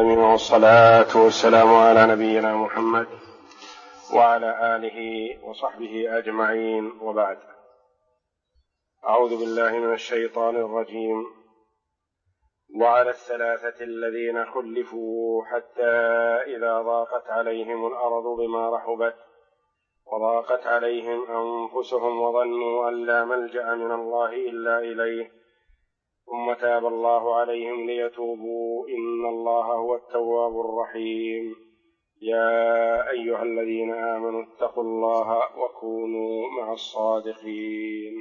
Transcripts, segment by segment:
والصلاة والسلام على نبينا محمد وعلى آله وصحبه أجمعين، وبعد. أعوذ بالله من الشيطان الرجيم. وعلى الثلاثة الذين خلفوا حتى إذا ضاقت عليهم الأرض بما رحبت وضاقت عليهم أنفسهم وظنوا أن لا ملجأ من الله إلا إليه ثم تاب الله عليهم ليتوبوا إن الله هو التواب الرحيم. يا أيها الذين آمنوا اتقوا الله وكونوا مع الصادقين.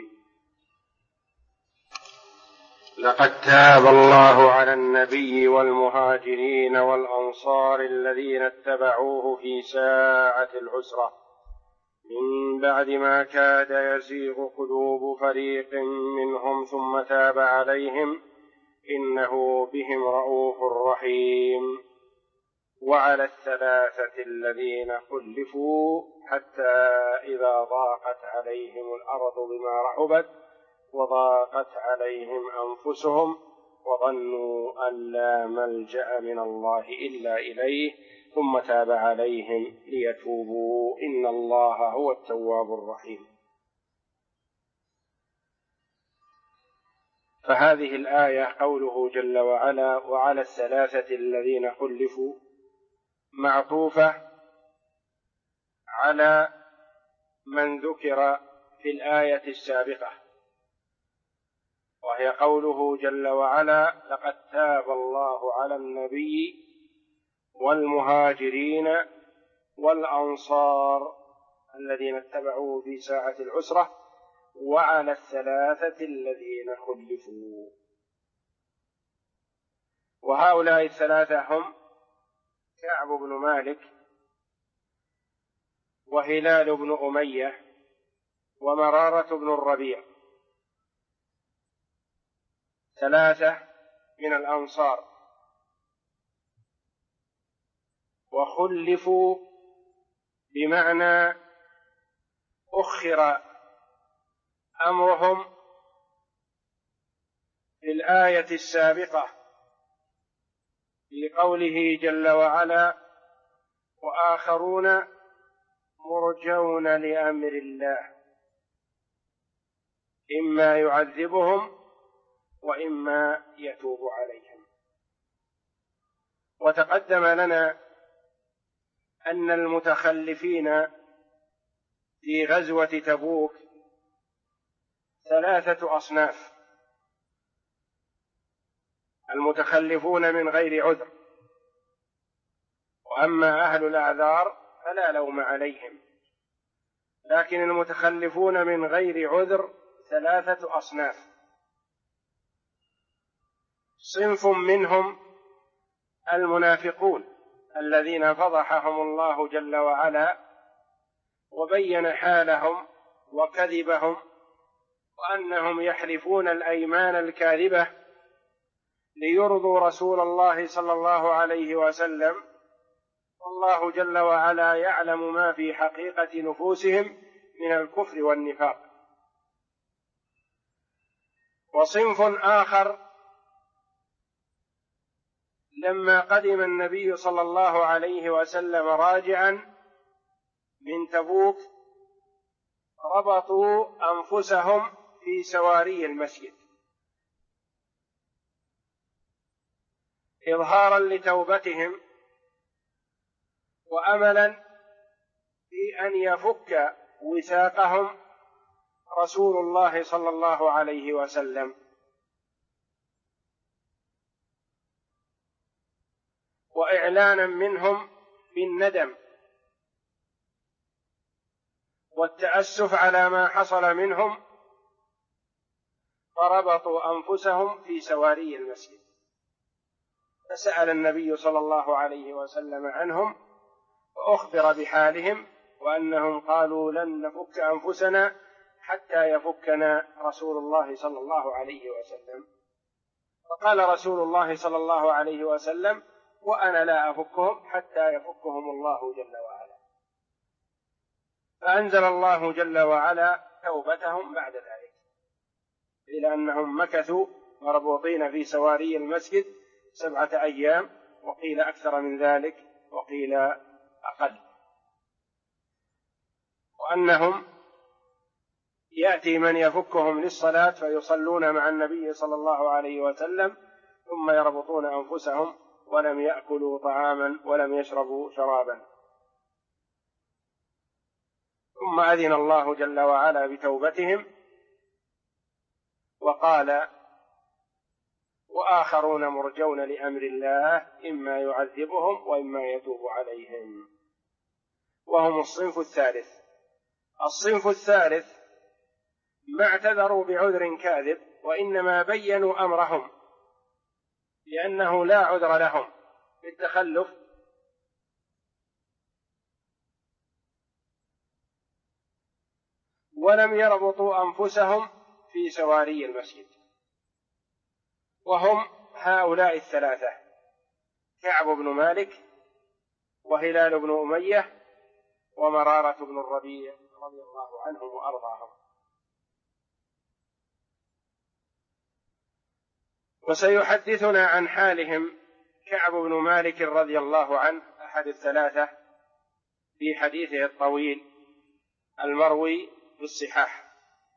لقد تاب الله على النبي والمهاجرين والأنصار الذين اتبعوه في ساعة العسرة من بعد ما كاد يزيغ قلوب فريق منهم ثم تاب عليهم إنه بهم رءوف رحيم. وعلى الثلاثة الذين خلفوا حتى إذا ضاقت عليهم الأرض بما رحبت وضاقت عليهم أنفسهم وظنوا أن لا ملجأ من الله إلا إليه ثم تاب عليهم ليتوبوا إن الله هو التواب الرحيم. فهذه الآية قوله جل وعلا وعلى الثلاثة الذين خلفوا معطوفة على من ذكر في الآية السابقة، وهي قوله جل وعلا لقد تاب الله على النبي والمهاجرين والأنصار الذين اتبعوه في ساعة العسرة وعلى الثلاثة الذين خلفوا. وهؤلاء الثلاثة هم كعب بن مالك وهلال بن أمية ومرارة بن الربيع، ثلاثة من الأنصار، وخلفوا بمعنى أخر أمرهم في الآية السابقة لقوله جل وعلا وآخرون مرجون لأمر الله إما يعذبهم وإما يتوب عليهم. وتقدم لنا أن المتخلفين في غزوة تبوك ثلاثة أصناف: المتخلفون من غير عذر، وأما أهل الأعذار فلا لوم عليهم، لكن المتخلفون من غير عذر ثلاثة أصناف. صنف منهم المنافقون الذين فضحهم الله جل وعلا وبين حالهم وكذبهم وأنهم يحلفون الأيمان الكاذبة ليرضوا رسول الله صلى الله عليه وسلم، والله جل وعلا يعلم ما في حقيقة نفوسهم من الكفر والنفاق. وصنف آخر لما قدم النبي صلى الله عليه وسلم راجعا من تبوك ربطوا أنفسهم في سواري المسجد إظهارا لتوبتهم وأملا في أن يفك وثاقهم رسول الله صلى الله عليه وسلم، وإعلانا منهم بالندم والتأسف على ما حصل منهم، فربطوا أنفسهم في سواري المسجد. فسأل النبي صلى الله عليه وسلم عنهم وأخبر بحالهم وأنهم قالوا لن نفك أنفسنا حتى يفكنا رسول الله صلى الله عليه وسلم. فقال رسول الله صلى الله عليه وسلم وأنا لا أفكهم حتى يفكهم الله جل وعلا. فأنزل الله جل وعلا توبتهم بعد ذلك، إلى أنهم مكثوا مربوطين في سواري المسجد 7 أيام وقيل أكثر من ذلك وقيل أقل، وأنهم يأتي من يفكهم للصلاة فيصلون مع النبي صلى الله عليه وسلم ثم يربطون أنفسهم ولم يأكلوا طعاما ولم يشربوا شرابا، ثم أذن الله جل وعلا بتوبتهم وقال: وآخرون مرجون لأمر الله إما يعذبهم وإما يتوب عليهم. وهم الصنف الثالث. الصنف الثالث ما اعتذروا بعذر كاذب، وإنما بينوا أمرهم لأنه لا عذر لهم بالتخلف، ولم يربطوا أنفسهم في سواري المسجد، وهم هؤلاء الثلاثة: كعب بن مالك، وهلال بن أمية، ومرارة بن الربيع رضي الله عنهم وأرضاهم. وسيحدثنا عن حالهم كعب بن مالك رضي الله عنه أحد الثلاثة في حديثه الطويل المروي في الصحاح،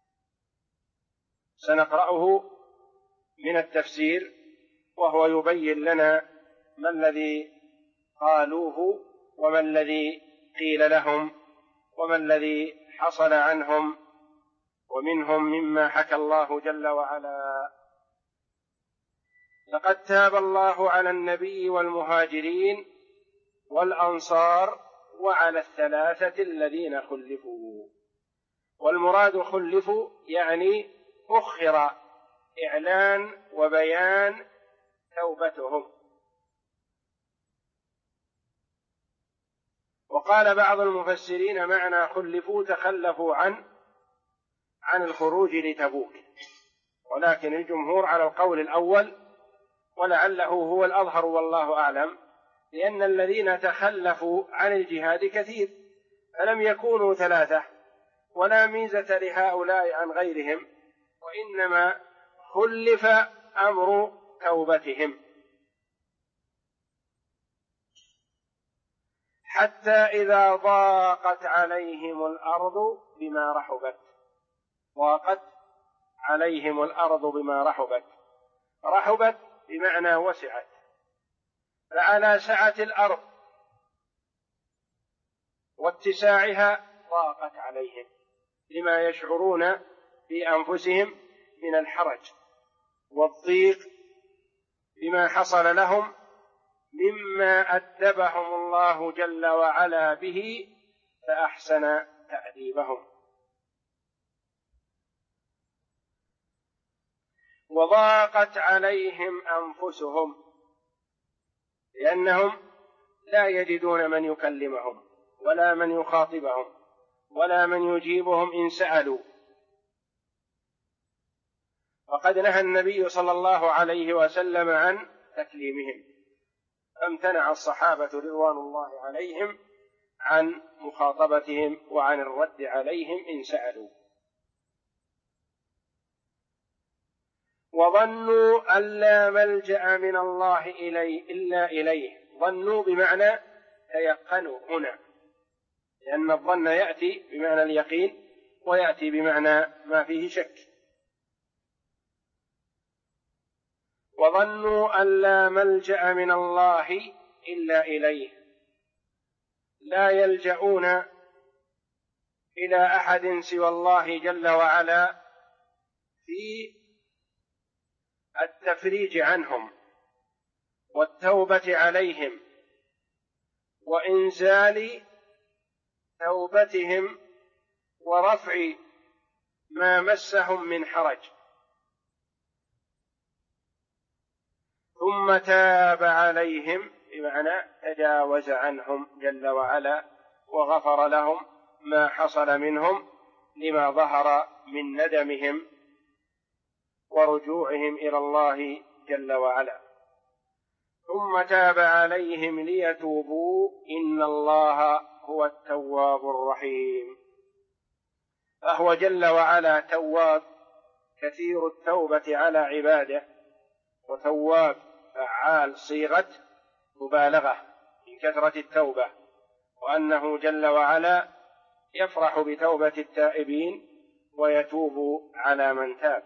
سنقرأه من التفسير وهو يبين لنا ما الذي قالوه وما الذي قيل لهم وما الذي حصل عنهم ومنهم مما حكى الله جل وعلا: لقد تاب الله على النبي والمهاجرين والأنصار وعلى الثلاثة الذين خلفوا. والمراد خلفوا يعني أخر إعلان وبيان توبتهم. وقال بعض المفسرين معنى خلفوا تخلفوا عن الخروج لتبوك، ولكن الجمهور على القول الأول، ولعله هو الأظهر والله أعلم، لأن الذين تخلفوا عن الجهاد كثير، فلم يكونوا ثلاثة، ولا ميزة لهؤلاء عن غيرهم، وإنما خلف أمر توبتهم حتى إذا ضاقت عليهم الأرض بما رحبت. ضاقت عليهم الأرض بما رحبت، رحبت بمعنى وسعت، فعلى سعة الأرض واتساعها ضاقت عليهم لما يشعرون في أنفسهم من الحرج والضيق بما حصل لهم مما أدبهم الله جل وعلا به فأحسن تأديبهم. وضاقت عليهم أنفسهم لأنهم لا يجدون من يكلمهم ولا من يخاطبهم ولا من يجيبهم إن سألوا. وقد نهى النبي صلى الله عليه وسلم عن تكليمهم، فامتنع الصحابة رضوان الله عليهم عن مخاطبتهم وعن الرد عليهم إن سألوا. وظنوا أن لا ملجأ من الله إلا إليه. ظنوا بمعنى تيقنوا هنا، لأن الظن يأتي بمعنى اليقين ويأتي بمعنى ما فيه شك. وظنوا أن لا ملجأ من الله إلا إليه، لا يلجؤون إلى أحد سوى الله جل وعلا في التفريج عنهم والتوبة عليهم وإنزال توبتهم ورفع ما مسهم من حرج. ثم تاب عليهم بمعنى تجاوز عنهم جل وعلا وغفر لهم ما حصل منهم لما ظهر من ندمهم ورجوعهم إلى الله جل وعلا. ثم تاب عليهم ليتوبوا إن الله هو التواب الرحيم. فهو جل وعلا تواب كثير التوبة على عباده، وتواب فعال صيغة مبالغة من كثرة التوبة، وأنه جل وعلا يفرح بتوبة التائبين ويتوب على من تاب.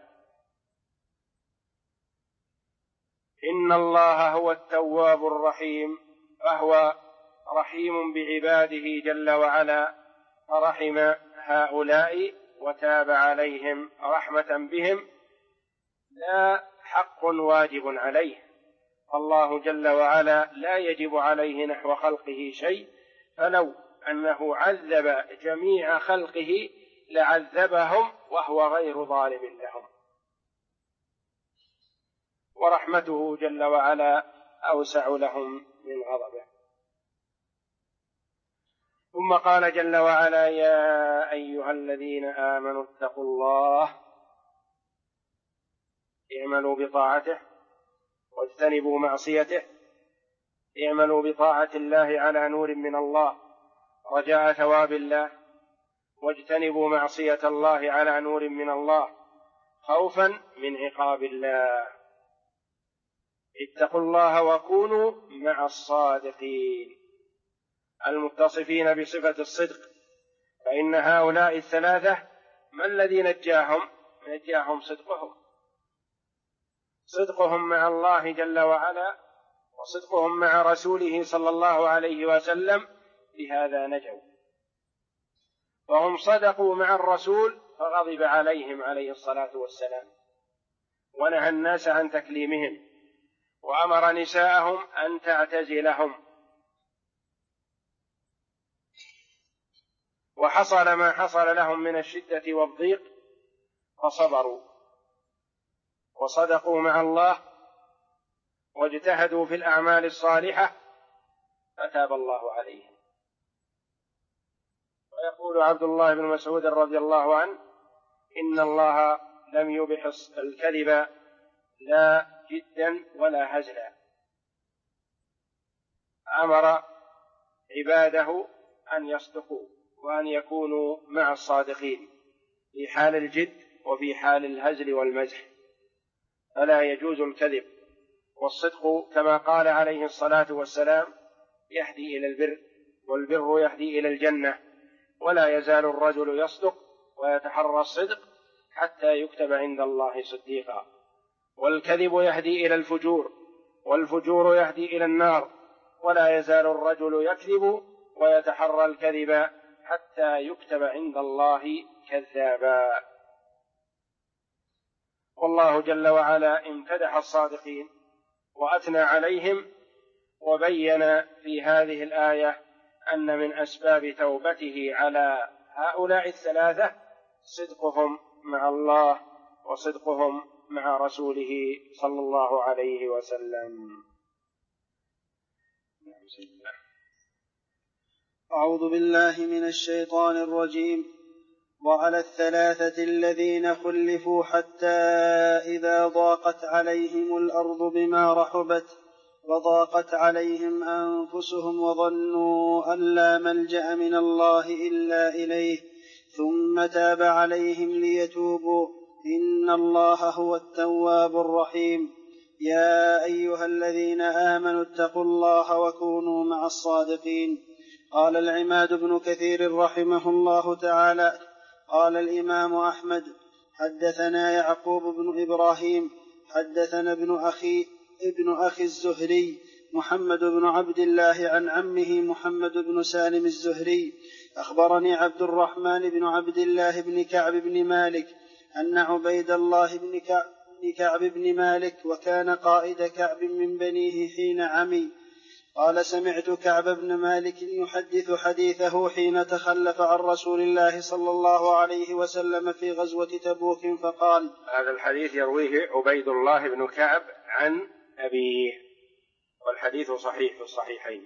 إن الله هو التواب الرحيم، فهو رحيم بعباده جل وعلا، فرحم هؤلاء وتاب عليهم رحمة بهم، لا حق واجب عليه، الله جل وعلا لا يجب عليه نحو خلقه شيء، فلو أنه عذب جميع خلقه لعذبهم وهو غير ظالم لهم، ورحمته جل وعلا أوسع لهم من غضبه. ثم قال جل وعلا: يا أيها الذين آمنوا اتقوا الله اعملوا بطاعته واجتنبوا معصيته. اعملوا بطاعة الله على نور من الله رجاء ثواب الله، واجتنبوا معصية الله على نور من الله خوفا من عقاب الله. اتقوا الله وكونوا مع الصادقين المتصفين بصفة الصدق، فإن هؤلاء الثلاثة ما الذي نجاهم صدقهم مع الله جل وعلا، وصدقهم مع رسوله صلى الله عليه وسلم، بهذا نجوا. وهم صدقوا مع الرسول فغضب عليهم عليه الصلاة والسلام، ونهى الناس عن تكليمهم، وأمر نساءهم أن تعتزلهم، وحصل ما حصل لهم من الشدة والضيق فصبروا وصدقوا مع الله واجتهدوا في الأعمال الصالحة فتاب الله عليهم. ويقول عبد الله بن مسعود رضي الله عنه: إن الله لم يبح الكذب لا جدا ولا هزلا، أمر عباده أن يصدقوا وأن يكونوا مع الصادقين في حال الجد وفي حال الهزل والمزح، فلا يجوز الكذب. والصدق كما قال عليه الصلاة والسلام يهدي إلى البر، والبر يهدي إلى الجنة، ولا يزال الرجل يصدق ويتحرى الصدق حتى يكتب عند الله صديقا. والكذب يهدي إلى الفجور، والفجور يهدي إلى النار، ولا يزال الرجل يكذب ويتحرى الكذب حتى يكتب عند الله كذابا. والله جل وعلا امتدح الصادقين وأثنى عليهم، وبين في هذه الآية أن من أسباب توبته على هؤلاء الثلاثة صدقهم مع الله وصدقهم مع رسوله صلى الله عليه وسلم. أعوذ بالله من الشيطان الرجيم. وعلى الثلاثة الذين خلفوا حتى إذا ضاقت عليهم الأرض بما رحبت وضاقت عليهم أنفسهم وظنوا أن لا ملجأ من الله إلا إليه ثم تاب عليهم ليتوبوا إن الله هو التواب الرحيم. يا أيها الذين آمنوا اتقوا الله وكونوا مع الصادقين. قال العماد بن كثير رحمه الله تعالى: قال الإمام أحمد: حدثنا يعقوب بن إبراهيم حدثنا ابن أخي الزهري محمد بن عبد الله عن عمه محمد بن سالم الزهري أخبرني عبد الرحمن بن عبد الله بن كعب بن مالك أن عبيد الله بن كعب بن مالك وكان قائد كعب من بنيه حين عمي. قال: سمعت كعب بن مالك يحدث حديثه حين تخلف عن رسول الله صلى الله عليه وسلم في غزوة تبوك فقال. هذا الحديث يرويه عبيد الله بن كعب عن أبيه، والحديث صحيح في الصحيحين.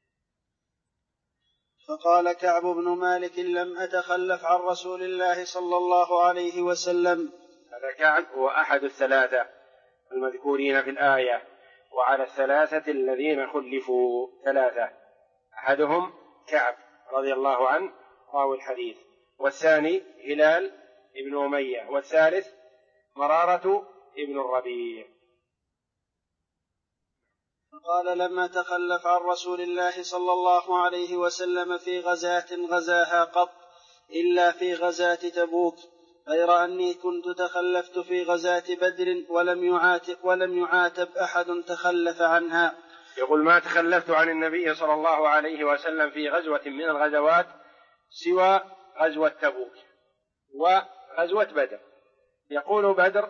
فقال كعب بن مالك: لم أتخلف عن رسول الله صلى الله عليه وسلم. هذا كعب هو أحد الثلاثة المذكورين في الآية. وعلى الثلاثة الذين خلفوا ثلاثة: أحدهم كعب رضي الله عنه راوي الحديث، والثاني هلال ابن أمية، والثالث مرارة ابن الربيع. قال لما تخلف عن رسول الله صلى الله عليه وسلم في غزاة غزاها قط إلا في غزاة تبوك، غير أني كنت تخلفت في غزاة بدر ولم يعاتب أحد تخلف عنها. يقول ما تخلفت عن النبي صلى الله عليه وسلم في غزوة من الغزوات سوى غزوة تبوك وغزوة بدر. يقول بدر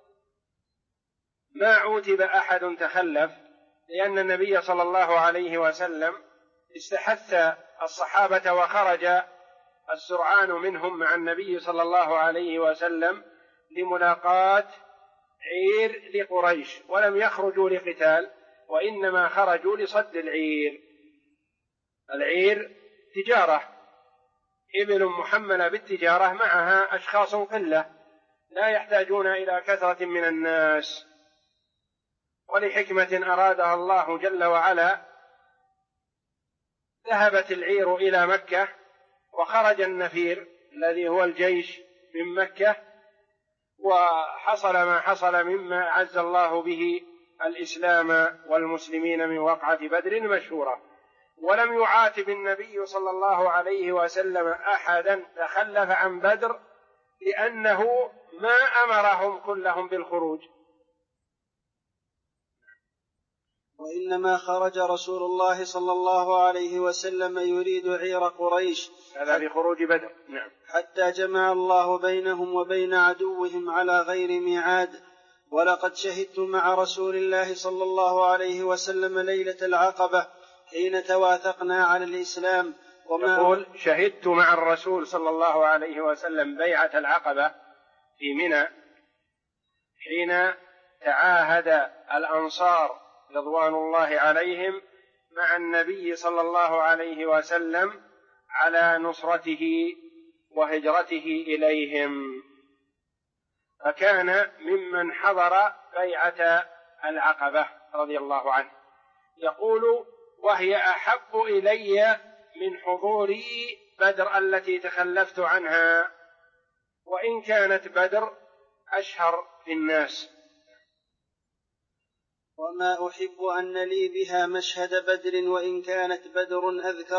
ما عوتب أحد تخلف، لأن النبي صلى الله عليه وسلم استحث الصحابة وخرج السرعان منهم مع النبي صلى الله عليه وسلم لملاقاة عير لقريش، ولم يخرجوا لقتال، وإنما خرجوا لصد العير. العير تجارة، إبل محملة بالتجارة معها أشخاص قلة لا يحتاجون إلى كثرة من الناس، ولحكمة أرادها الله جل وعلا ذهبت العير إلى مكة، وخرج النفير الذي هو الجيش من مكة، وحصل ما حصل مما أعز الله به الإسلام والمسلمين من وقعة بدر مشهورة. ولم يعاتب النبي صلى الله عليه وسلم أحدا تخلف عن بدر، لأنه ما أمرهم كلهم بالخروج، وإنما خرج رسول الله صلى الله عليه وسلم يريد عير قريش، هذا بخروج بدر. نعم. حتى جمع الله بينهم وبين عدوهم على غير ميعاد. ولقد شهدت مع رسول الله صلى الله عليه وسلم ليلة العقبة حين تواثقنا على الإسلام. يقول شهدت مع الرسول صلى الله عليه وسلم بيعة العقبة في منى حين تعاهد الأنصار رضوان الله عليهم مع النبي صلى الله عليه وسلم على نصرته وهجرته إليهم، فكان ممن حضر بيعة العقبة رضي الله عنه. يقول وهي أحب إلي من حضوري بدر التي تخلفت عنها، وإن كانت بدر أشهر في الناس. وما أحب أن لي بها مشهد بدر، وإن كانت بدر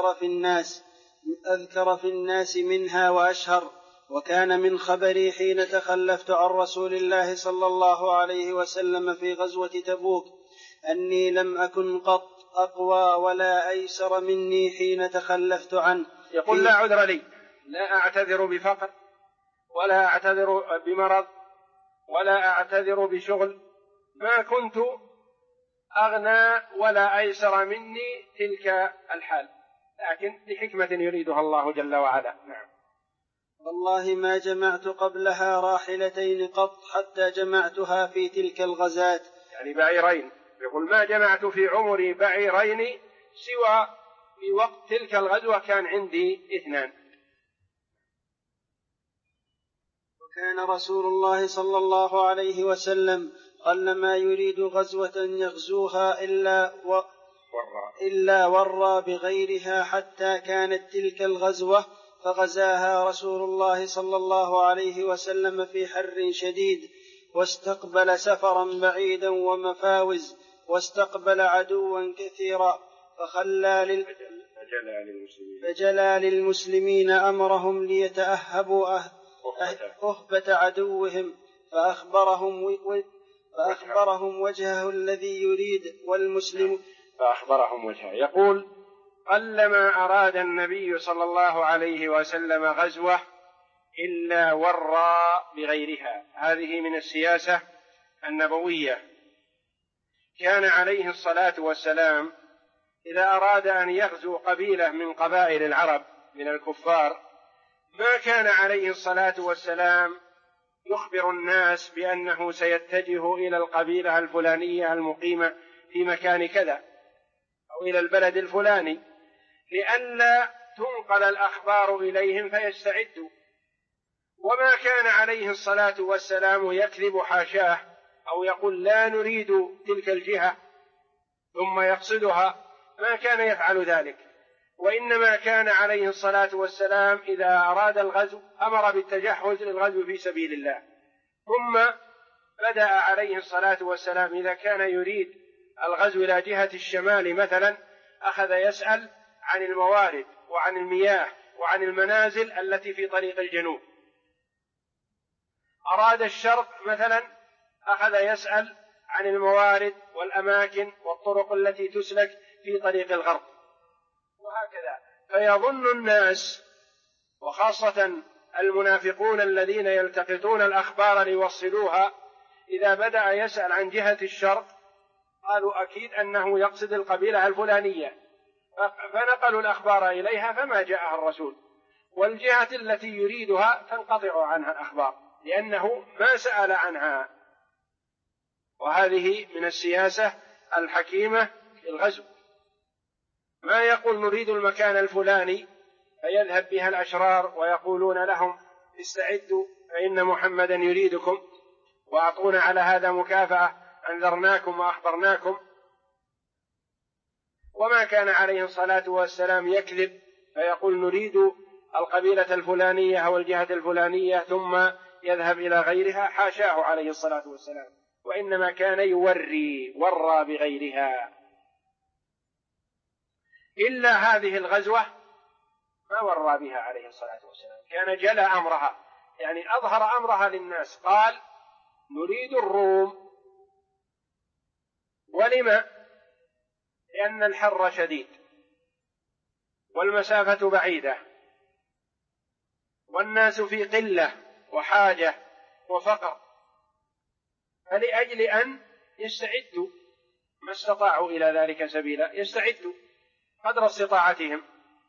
أذكر في الناس منها وأشهر. وكان من خبري حين تخلفت عن رسول الله صلى الله عليه وسلم في غزوة تبوك أني لم أكن قط أقوى ولا أيسر مني حين تخلفت عنه. يقول لا عذر لي، لا أعتذر بفقر ولا أعتذر بمرض ولا أعتذر بشغل، ما كنت أغنى ولا أيسر مني تلك الحال، لكن لحكمة يريدها الله جل وعلا. نعم. والله ما جمعت قبلها راحلتين قط حتى جمعتها في تلك الغزاة، يعني بعيرين. يقول ما جمعت في عمري بعيرين سوى في وقت تلك الغزوة كان عندي 2. وكان رسول الله صلى الله عليه وسلم قلما يريد غزوة يغزوها إلا ورى بغيرها، حتى كانت تلك الغزوة فغزاها رسول الله صلى الله عليه وسلم في حر شديد، واستقبل سفرا بعيدا ومفاوز، واستقبل عدوا كثيرا، فجلى للمسلمين أمرهم ليتأهبوا أهبة عدوهم، فأخبرهم وجهه الذي يريد والمسلم فأخبرهم وجهه. يقول قلما أراد النبي صلى الله عليه وسلم غزوة إلا ورى بغيرها. هذه من السياسة النبوية. كان عليه الصلاة والسلام إذا أراد أن يغزو قبيلة من قبائل العرب من الكفار ما كان عليه الصلاة والسلام يخبر الناس بأنه سيتجه إلى القبيلة الفلانية المقيمة في مكان كذا أو إلى البلد الفلاني، لئلا تنقل الأخبار إليهم فيستعدوا. وما كان عليه الصلاة والسلام يكذب حاشاه أو يقول لا نريد تلك الجهة ثم يقصدها، ما كان يفعل ذلك، وإنما كان عليه الصلاة والسلام إذا أراد الغزو أمر بالتجهز للغزو في سبيل الله، ثم بدأ عليه الصلاة والسلام إذا كان يريد الغزو إلى جهة الشمال مثلا أخذ يسأل عن الموارد وعن المياه وعن المنازل التي في طريق الجنوب. أراد الشرق مثلا أخذ يسأل عن الموارد والأماكن والطرق التي تسلك في طريق الغرب، وهكذا. فيظن الناس وخاصة المنافقون الذين يلتقطون الأخبار ليوصلوها إذا بدأ يسأل عن جهة الشرق قالوا أكيد أنه يقصد القبيلة الفلانية، فنقلوا الأخبار إليها فما جاءها الرسول، والجهة التي يريدها تنقطع عنها الأخبار لأنه ما سأل عنها. وهذه من السياسة الحكيمة في الغزو، ما يقول نريد المكان الفلاني فيذهب بها الأشرار ويقولون لهم استعدوا فإن محمدا يريدكم وأعطونا على هذا مكافأة، أنذرناكم وأخبرناكم. وما كان عليه الصلاة والسلام يكذب فيقول نريد القبيلة الفلانية أو الجهة الفلانية ثم يذهب إلى غيرها، حاشاه عليه الصلاة والسلام، وإنما كان ورى بغيرها. إلا هذه الغزوة ما ورى بها عليه الصلاة والسلام، كان جلى أمرها، يعني أظهر أمرها للناس، قال نريد الروم. ولما؟ لأن الحر شديد والمسافة بعيدة والناس في قلة وحاجة وفقر، فلأجل أن يستعدوا ما استطاعوا إلى ذلك سبيلا، يستعدوا قدر استطاعتهم،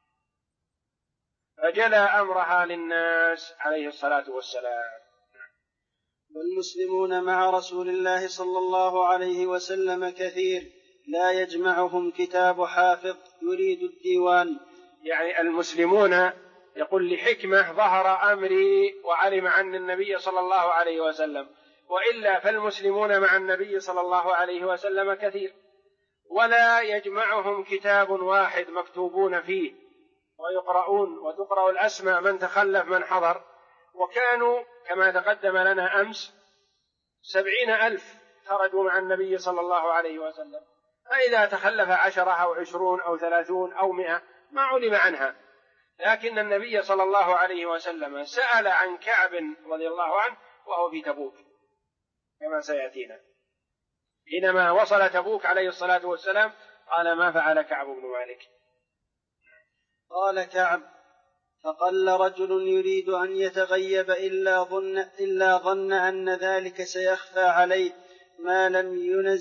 فجلى أمرها للناس عليه الصلاة والسلام. والمسلمون مع رسول الله صلى الله عليه وسلم كثير، لا يجمعهم كتاب حافظ يريد الديوان. يعني المسلمون يقول لحكمة ظهر أمري وعلم عن النبي صلى الله عليه وسلم، وإلا فالمسلمون مع النبي صلى الله عليه وسلم كثير، ولا يجمعهم كتاب واحد مكتوبون فيه ويقرؤون وتقرأ الأسماء من تخلف من حضر. وكانوا كما تقدم لنا أمس 70,000 خرجوا مع النبي صلى الله عليه وسلم، فإذا تخلف 10 أو 20 أو 30 أو 100 ما علم عنها. لكن النبي صلى الله عليه وسلم سأل عن كعب رضي الله عنه وهو في تبوك كما سيأتينا، حينما وصل تبوك عليه الصلاة والسلام قال ما فعل كعب بن مالك؟ قال كعب فقل رجل يريد أن يتغيب إلا ظن أن ذلك سيخفى عليه ما لم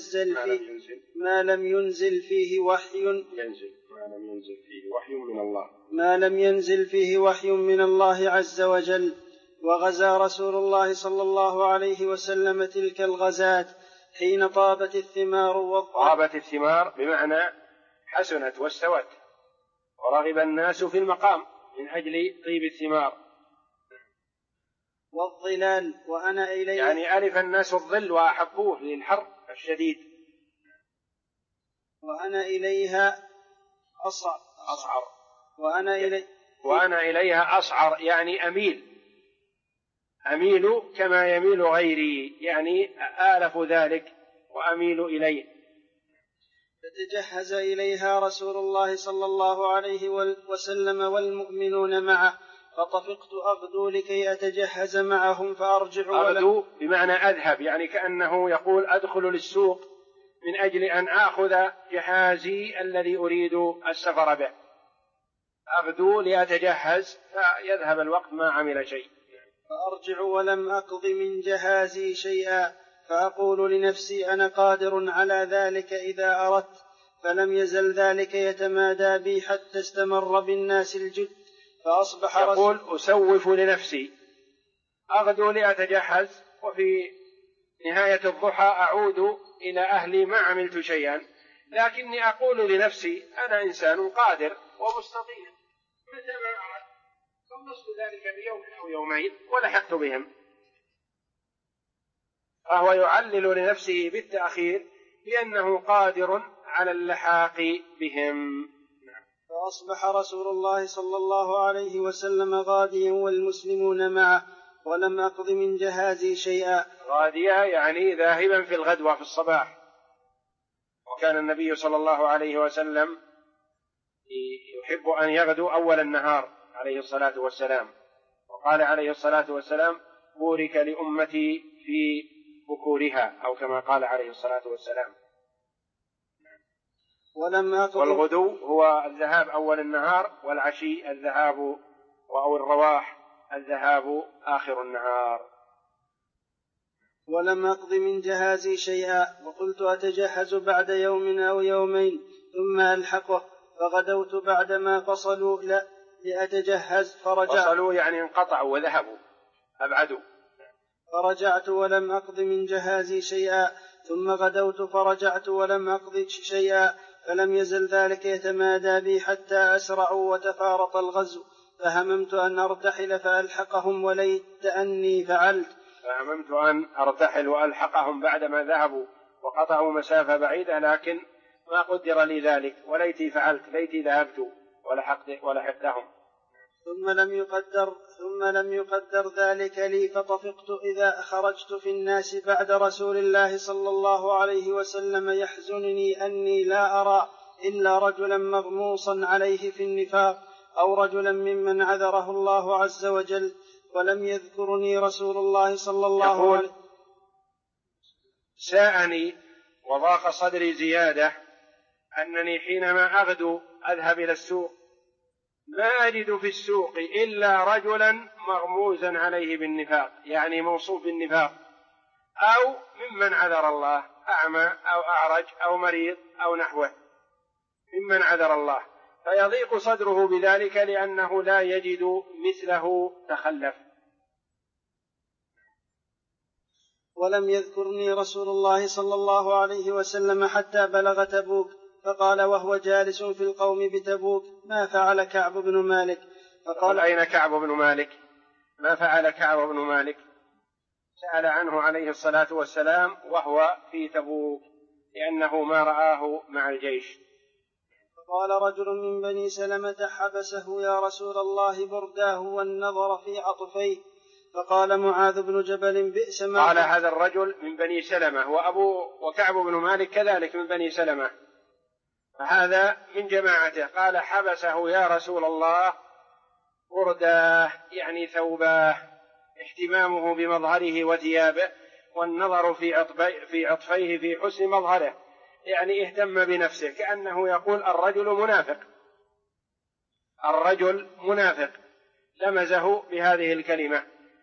ينزل فيه وحي من الله عز وجل. وغزا رسول الله صلى الله عليه وسلم تلك الغزاة حين طابت الثمار طابت الثمار بمعنى حسنت واستوت ورغب الناس في المقام من أجل طيب الثمار. والظلال وأنا إليه، يعني ألف الناس الظل وأحبوه للحر الشديد. وأنا إليها أصعر وأنا إليها أصعر، يعني أميل كما يميل غيري، يعني آلف ذلك وأميل إليه. فتجهز إليها رسول الله صلى الله عليه وسلم والمؤمنون معه، فطفقت أغدو لكي أتجهز معهم فأرجع. أغدو بمعنى أذهب، يعني كأنه يقول أدخل للسوق من أجل أن آخذ جهازي الذي أريد السفر به، أغدو لأتجهز فيذهب الوقت ما عمل شيء. فأرجع ولم أقض من جهازي شيئا، فأقول لنفسي أنا قادر على ذلك إذا أردت، فلم يزل ذلك يتمادى بي حتى استمر بالناس الجد. فأصبح يقول أسوف لنفسي، أغدو لأتجهز، وفي نهاية الضحى أعود إلى أهلي ما عملت شيئا، لكني أقول لنفسي أنا إنسان قادر ومستطيع، متى ما أردت خلصت ذلك بيوم أو يومين ولحقت بهم. فهو يعلل لنفسه بالتأخير لأنه قادر على اللحاق بهم. فأصبح رسول الله صلى الله عليه وسلم غاديا والمسلمون معه، ولم أقض من جهازي شيئا. غاديا يعني ذاهبا في الغدوة في الصباح، وكان النبي صلى الله عليه وسلم يحب أن يغدو أول النهار عليه الصلاة والسلام، وقال عليه الصلاة والسلام: بورك لأمتي في بكورها، أو كما قال عليه الصلاة والسلام. والغدو هو الذهاب أول النهار، والعشي الذهاب أو الرواح الذهاب آخر النهار. ولم أقض من جهازي شيئا، وقلت أتجهز بعد يوم أو يومين ثم ألحقه، فغدوت بعدما فصلوا لأتجهز فصلوا يعني انقطعوا وذهبوا أبعدوا. فرجعت ولم أقض من جهازي شيئا، ثم غدوت فرجعت ولم أقض شيئا، فلم يزل ذلك يتمادى بي حتى أسرعوا وتفارط الغزو، فهممت أن أرتحل فألحقهم وليت أني فعلت. فهممت أن أرتحل وألحقهم بعدما ذهبوا وقطعوا مسافة بعيدة، لكن ما قدر لي ذلك، وليتي فعلت، ليتي ذهبت ولحقتهم. ثم لم يقدر ذلك لي، فطفقت إذا خرجت في الناس بعد رسول الله صلى الله عليه وسلم يحزنني أني لا أرى إلا رجلا مغموصا عليه في النفاق، أو رجلا ممن عذره الله عز وجل، ولم يذكرني رسول الله صلى الله عليه وسلم. ساءني وضاق صدري زيادة أنني حينما أغدو أذهب إلى السوق ما أجد في السوق إلا رجلا مغموزا عليه بالنفاق، يعني موصوف بالنفاق، أو ممن عذر الله، أعمى أو أعرج أو مريض أو نحوه ممن عذر الله، فيضيق صدره بذلك لأنه لا يجد مثله تخلف. ولم يذكرني رسول الله صلى الله عليه وسلم حتى بلغ تبوك، فقال وهو جالس في القوم بتبوك: ما فعل كعب بن مالك؟ فقال: أين كعب بن مالك؟ ما فعل كعب بن مالك؟ سأل عنه عليه الصلاة والسلام وهو في تبوك، لأنه ما رآه مع الجيش. فقال رجل من بني سلمة: حبسه يا رسول الله برداه والنظر في عطفيه. فقال معاذ بن جبل: بئس ما قال هذا الرجل من بني سلمة، وكعب بن مالك كذلك من بني سلمة، فهذا من جماعته. قال: حبسه يا رسول الله برداه، يعني ثوباه، اهتمامه بمظهره وثيابه، والنظر في عطفيه في حسن مظهره، يعني اهتم بنفسه، كأنه يقول الرجل منافق لمزه بهذه الكلمة.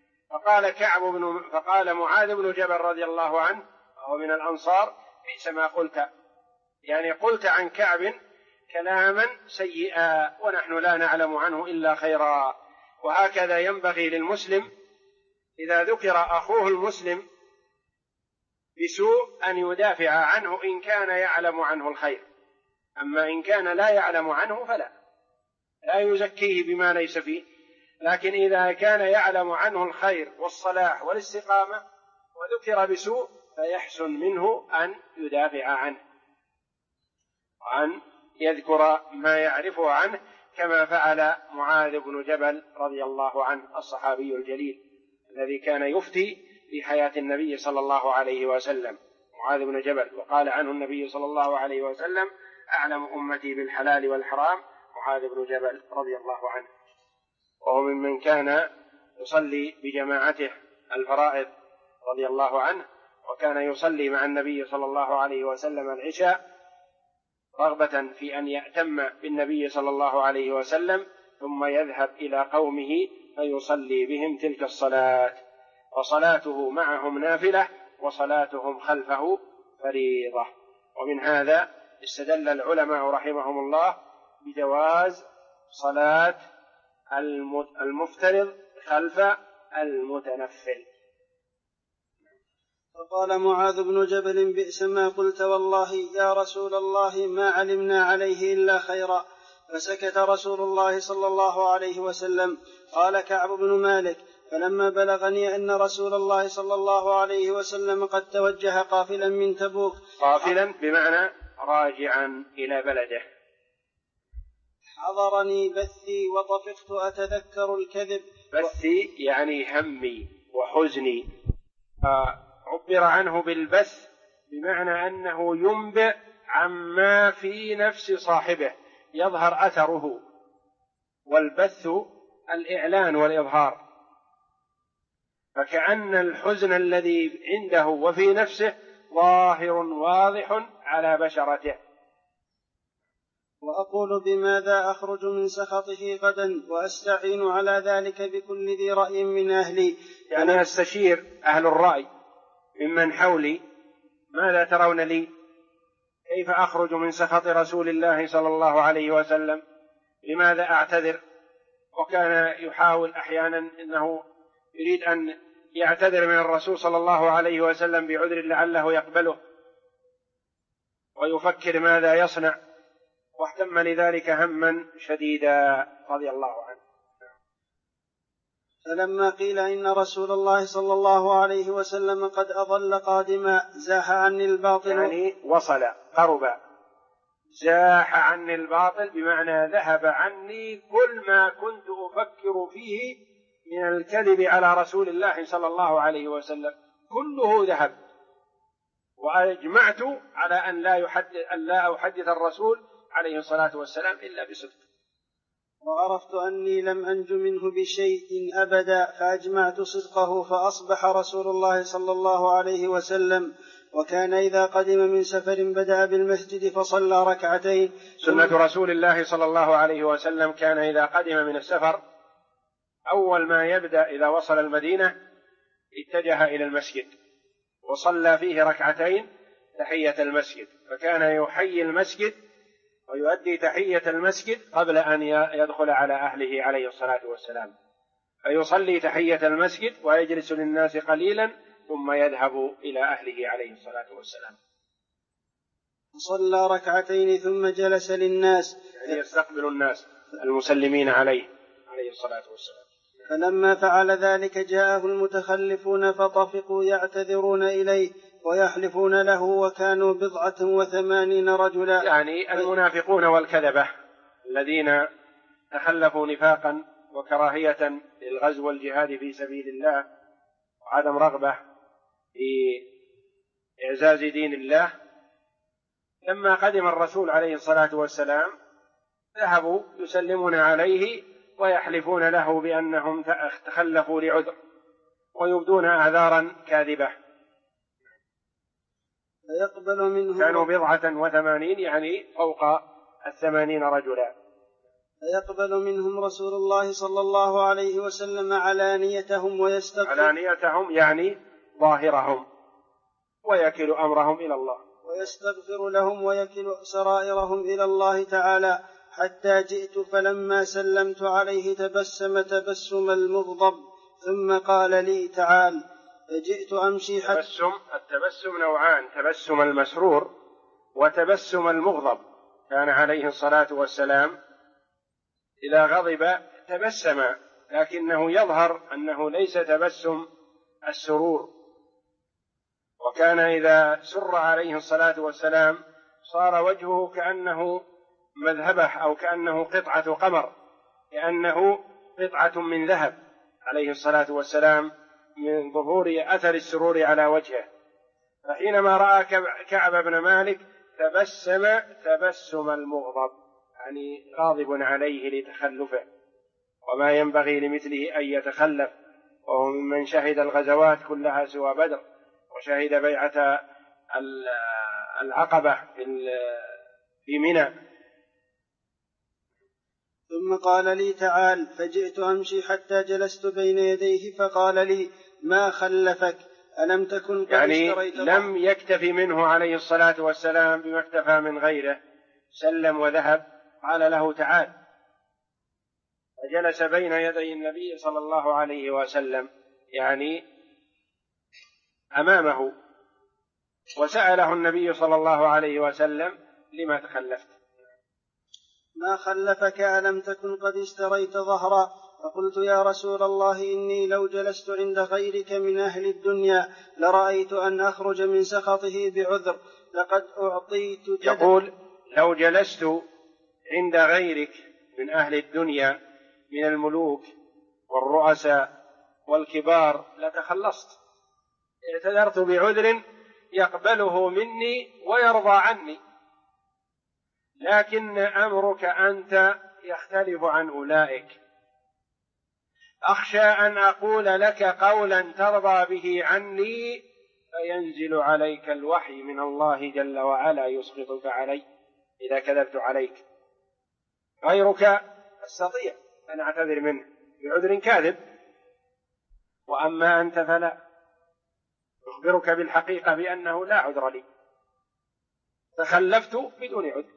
فقال معاذ بن جبل رضي الله عنه وهو من الأنصار: بئس ما قلت، يعني قلت عن كعب كلاما سيئا ونحن لا نعلم عنه إلا خيرا. وهكذا ينبغي للمسلم إذا ذكر أخوه المسلم بسوء أن يدافع عنه إن كان يعلم عنه الخير، أما إن كان لا يعلم عنه فلا يزكيه بما ليس فيه، لكن إذا كان يعلم عنه الخير والصلاح والاستقامة وذكر بسوء فيحسن منه أن يدافع عنه وأن يذكر ما يعرفه عنه، كما فعل معاذ بن جبل رضي الله عنه الصحابي الجليل الذي كان يفتي في حياة النبي صلى الله عليه وسلم، معاذ بن جبل. وقال عنه النبي صلى الله عليه وسلم: أعلم أمتي بالحلال والحرام معاذ بن جبل رضي الله عنه، وهو ممن كان يصلي بجماعته الفرائض رضي الله عنه، وكان يصلي مع النبي صلى الله عليه وسلم العشاء رغبة في أن يأتم بالنبي صلى الله عليه وسلم، ثم يذهب إلى قومه فيصلي بهم تلك الصلاة، وصلاته معهم نافلة وصلاتهم خلفه فريضة. ومن هذا استدل العلماء رحمهم الله بجواز صلاة المفترض خلف المتنفل. فقال معاذ بن جبل: بئس ما قلت والله يا رسول الله ما علمنا عليه إلا خيرا. فسكت رسول الله صلى الله عليه وسلم. قال كعب بن مالك: فلما بلغني أن رسول الله صلى الله عليه وسلم قد توجه قافلا من تبوك، قافلا بمعنى راجعا إلى بلده، حضرني بثي وطفقت أتذكر الكذب. بثي يعني همي وحزني، عبر عنه بالبث بمعنى أنه ينبئ عما في نفس صاحبه، يظهر أثره. والبث الإعلان والإظهار، فكأن الحزن الذي عنده وفي نفسه ظاهر واضح على بشرته. وأقول بماذا أخرج من سخطه غدا، وأستعين على ذلك بكل ذي رأي من أهلي. يعني أستشير أهل الرأي ممن حولي، ماذا ترون لي؟ كيف أخرج من سخط رسول الله صلى الله عليه وسلم؟ لماذا أعتذر؟ وكان يحاول أحيانا أنه يريد أن يعتذر من الرسول صلى الله عليه وسلم بعذر لعله يقبله، ويفكر ماذا يصنع، واهتم لذلك هما شديدا رضي الله عنه. فلما قيل إن رسول الله صلى الله عليه وسلم قد أضل قادما زاح عني الباطل، يعني وصل قرب، زاح عني الباطل بمعنى ذهب عني كل ما كنت أفكر فيه من الكذب على رسول الله صلى الله عليه وسلم، كله ذهب. وأجمعت على أن لا أحدث الرسول عليه الصلاة والسلام إلا بصدق. وعرفت أني لم أنج منه بشيء أبدا، فأجمعت صدقه. فأصبح رسول الله صلى الله عليه وسلم وكان إذا قدم من سفر بدأ بالمسجد فصلى ركعتين. سنة رسول الله صلى الله عليه وسلم كان إذا قدم من السفر أول ما يبدأ إذا وصل المدينة اتجه إلى المسجد وصلى فيه ركعتين تحية المسجد، فكان يحيي المسجد ويؤدي تحية المسجد قبل أن يدخل على أهله عليه الصلاة والسلام، فيصلي تحية المسجد ويجلس للناس قليلا ثم يذهب إلى أهله عليه الصلاة والسلام. صلى ركعتين ثم جلس للناس، يعني يستقبل الناس المسلمين عليه الصلاة والسلام. فلما فعل ذلك جاءه المتخلفون فطفقوا يعتذرون إليه ويحلفون له، وكانوا 87 رجلا، يعني المنافقون والكذبة الذين تخلفوا نفاقا وكراهية للغزو والجهاد في سبيل الله وعدم رغبة في إعزاز دين الله. لما قدم الرسول عليه الصلاة والسلام ذهبوا يسلمون عليه ويحلفون له بأنهم تخلفوا لعذر ويبدون أعذارا كاذبة. فيقبل منهم كانوا 87 يعني فوق 80 رجلا. فيقبل منهم رسول الله صلى الله عليه وسلم علانيتهم علانيتهم يعني ظاهرهم، ويكل أمرهم إلى الله، ويستغفر لهم ويكل سرائرهم إلى الله تعالى، حتى جئت فلما سلمت عليه تبسم تبسم المغضب ثم قال لي تعال، فجئت أمشي حتى التبسم نوعان، تبسم المسرور وتبسم المغضب. كان عليه الصلاة والسلام إذا غضب تبسم، لكنه يظهر أنه ليس تبسم السرور. وكان إذا سر عليه الصلاة والسلام صار وجهه كأنه مذهبة أو كأنه قطعة قمر، كأنه قطعة من ذهب عليه الصلاة والسلام من ظهور أثر السرور على وجهه. فحينما رأى كعب بن مالك تبسم تبسم المغضب، يعني غاضب عليه لتخلفه، وما ينبغي لمثله أن يتخلف، وهو ممن شهد الغزوات كلها سوى بدر، وشهد بيعة العقبة في منى. ثم قال لي تعال، فجئت أمشي حتى جلست بين يديه فقال لي ما خلفك، ألم تكن قد اشتريت لم يكتفي منه عليه الصلاة والسلام بما اكتفى من غيره، سلم وذهب، قال له تعال، فجلس بين يدي النبي صلى الله عليه وسلم يعني أمامه، وسأله النبي صلى الله عليه وسلم لما تخلفت؟ ما خلفك، ألم تكن قد اشتريت ظهرا؟ فقلت يا رسول الله إني لو جلست عند غيرك من أهل الدنيا لرأيت أن أخرج من سخطه بعذر، لقد أعطيت يقول لو جلست عند غيرك من أهل الدنيا من الملوك والرؤساء والكبار لتخلصت، اعتذرت بعذر يقبله مني ويرضى عني، لكن أمرك أنت يختلف عن أولئك. أخشى أن أقول لك قولا ترضى به عني فينزل عليك الوحي من الله جل وعلا يسقطك علي إذا كذبت عليك. غيرك أستطيع أن أعتذر منه بعذر كاذب، وأما أنت فلا، أخبرك بالحقيقة بأنه لا عذر لي، تخلفت بدون عذر.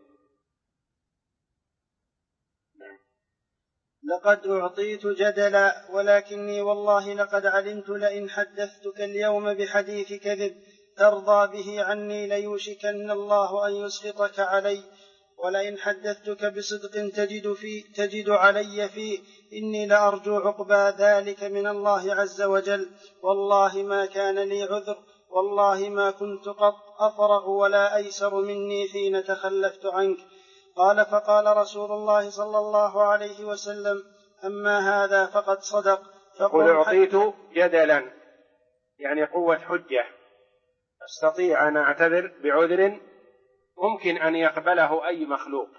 لقد أعطيت جدلا، ولكني والله لقد علمت لئن حدثتك اليوم بحديث كذب ترضى به عني ليوشكن الله أن يسخطك علي، ولئن حدثتك بصدق تجد علي فيه إني لأرجو عقبى ذلك من الله عز وجل. والله ما كان لي عذر، والله ما كنت قط أفرغ ولا أيسر مني حين تخلفت عنك. قال فقال رسول الله صلى الله عليه وسلم أما هذا فقد صدق. يقول أعطيت جدلا يعني قوة حجة، أستطيع أن أعتذر بعذر ممكن أن يقبله أي مخلوق،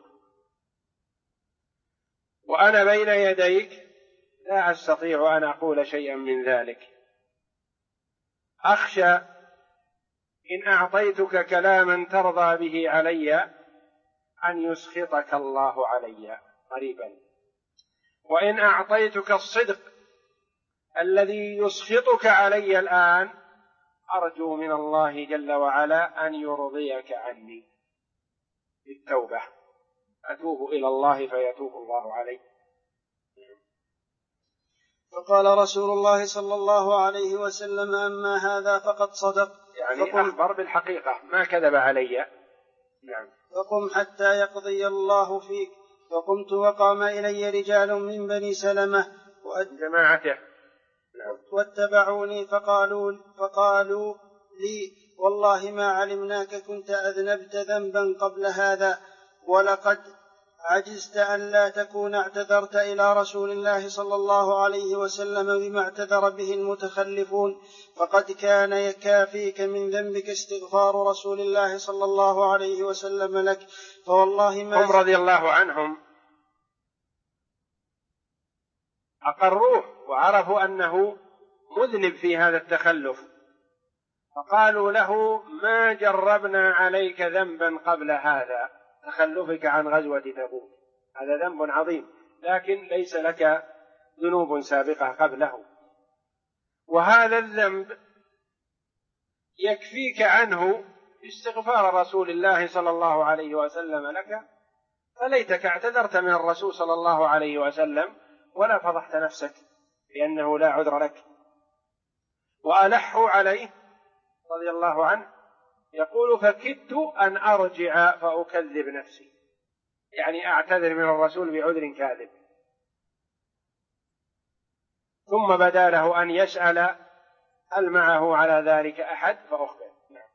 وأنا بين يديك لا أستطيع أن أقول شيئا من ذلك. أخشى إن أعطيتك كلاما ترضى به علي أن يسخطك الله علي قريبا، وإن أعطيتك الصدق الذي يسخطك علي الآن أرجو من الله جل وعلا أن يرضيك عني بالتوبة، أتوب إلى الله فيتوب الله علي. فقال رسول الله صلى الله عليه وسلم أما هذا فقد صدق، يعني أخبر بالحقيقة ما كذب علي. نعم. فقم حتى يقضي الله فيك. فقمت وقام إلي رجال من بني سلمة جماعته واتبعوني فقالوا لي والله ما علمناك كنت أذنبت ذنبا قبل هذا، ولقد عجزت أن لا تكون اعتذرت إلى رسول الله صلى الله عليه وسلم بما اعتذر به المتخلفون، فقد كان يكافيك من ذنبك استغفار رسول الله صلى الله عليه وسلم لك. فوالله ما هم رضي الله عنهم أقروه وعرفوا أنه مذنب في هذا التخلف، فقالوا له ما جربنا عليك ذنبا قبل هذا، تخلفك عن غزوة تبوك هذا ذنب عظيم، لكن ليس لك ذنوب سابقة قبله، وهذا الذنب يكفيك عنه استغفار رسول الله صلى الله عليه وسلم لك، فليتك اعتذرت من الرسول صلى الله عليه وسلم ولا فضحت نفسك لأنه لا عذر لك. وألحوا عليه رضي الله عنه يقول فكدت أن أرجع فأكذب نفسي، يعني أعتذر من الرسول بعذر كاذب. ثم بدا له أن يسأل هل معه على ذلك أحد فأخبر.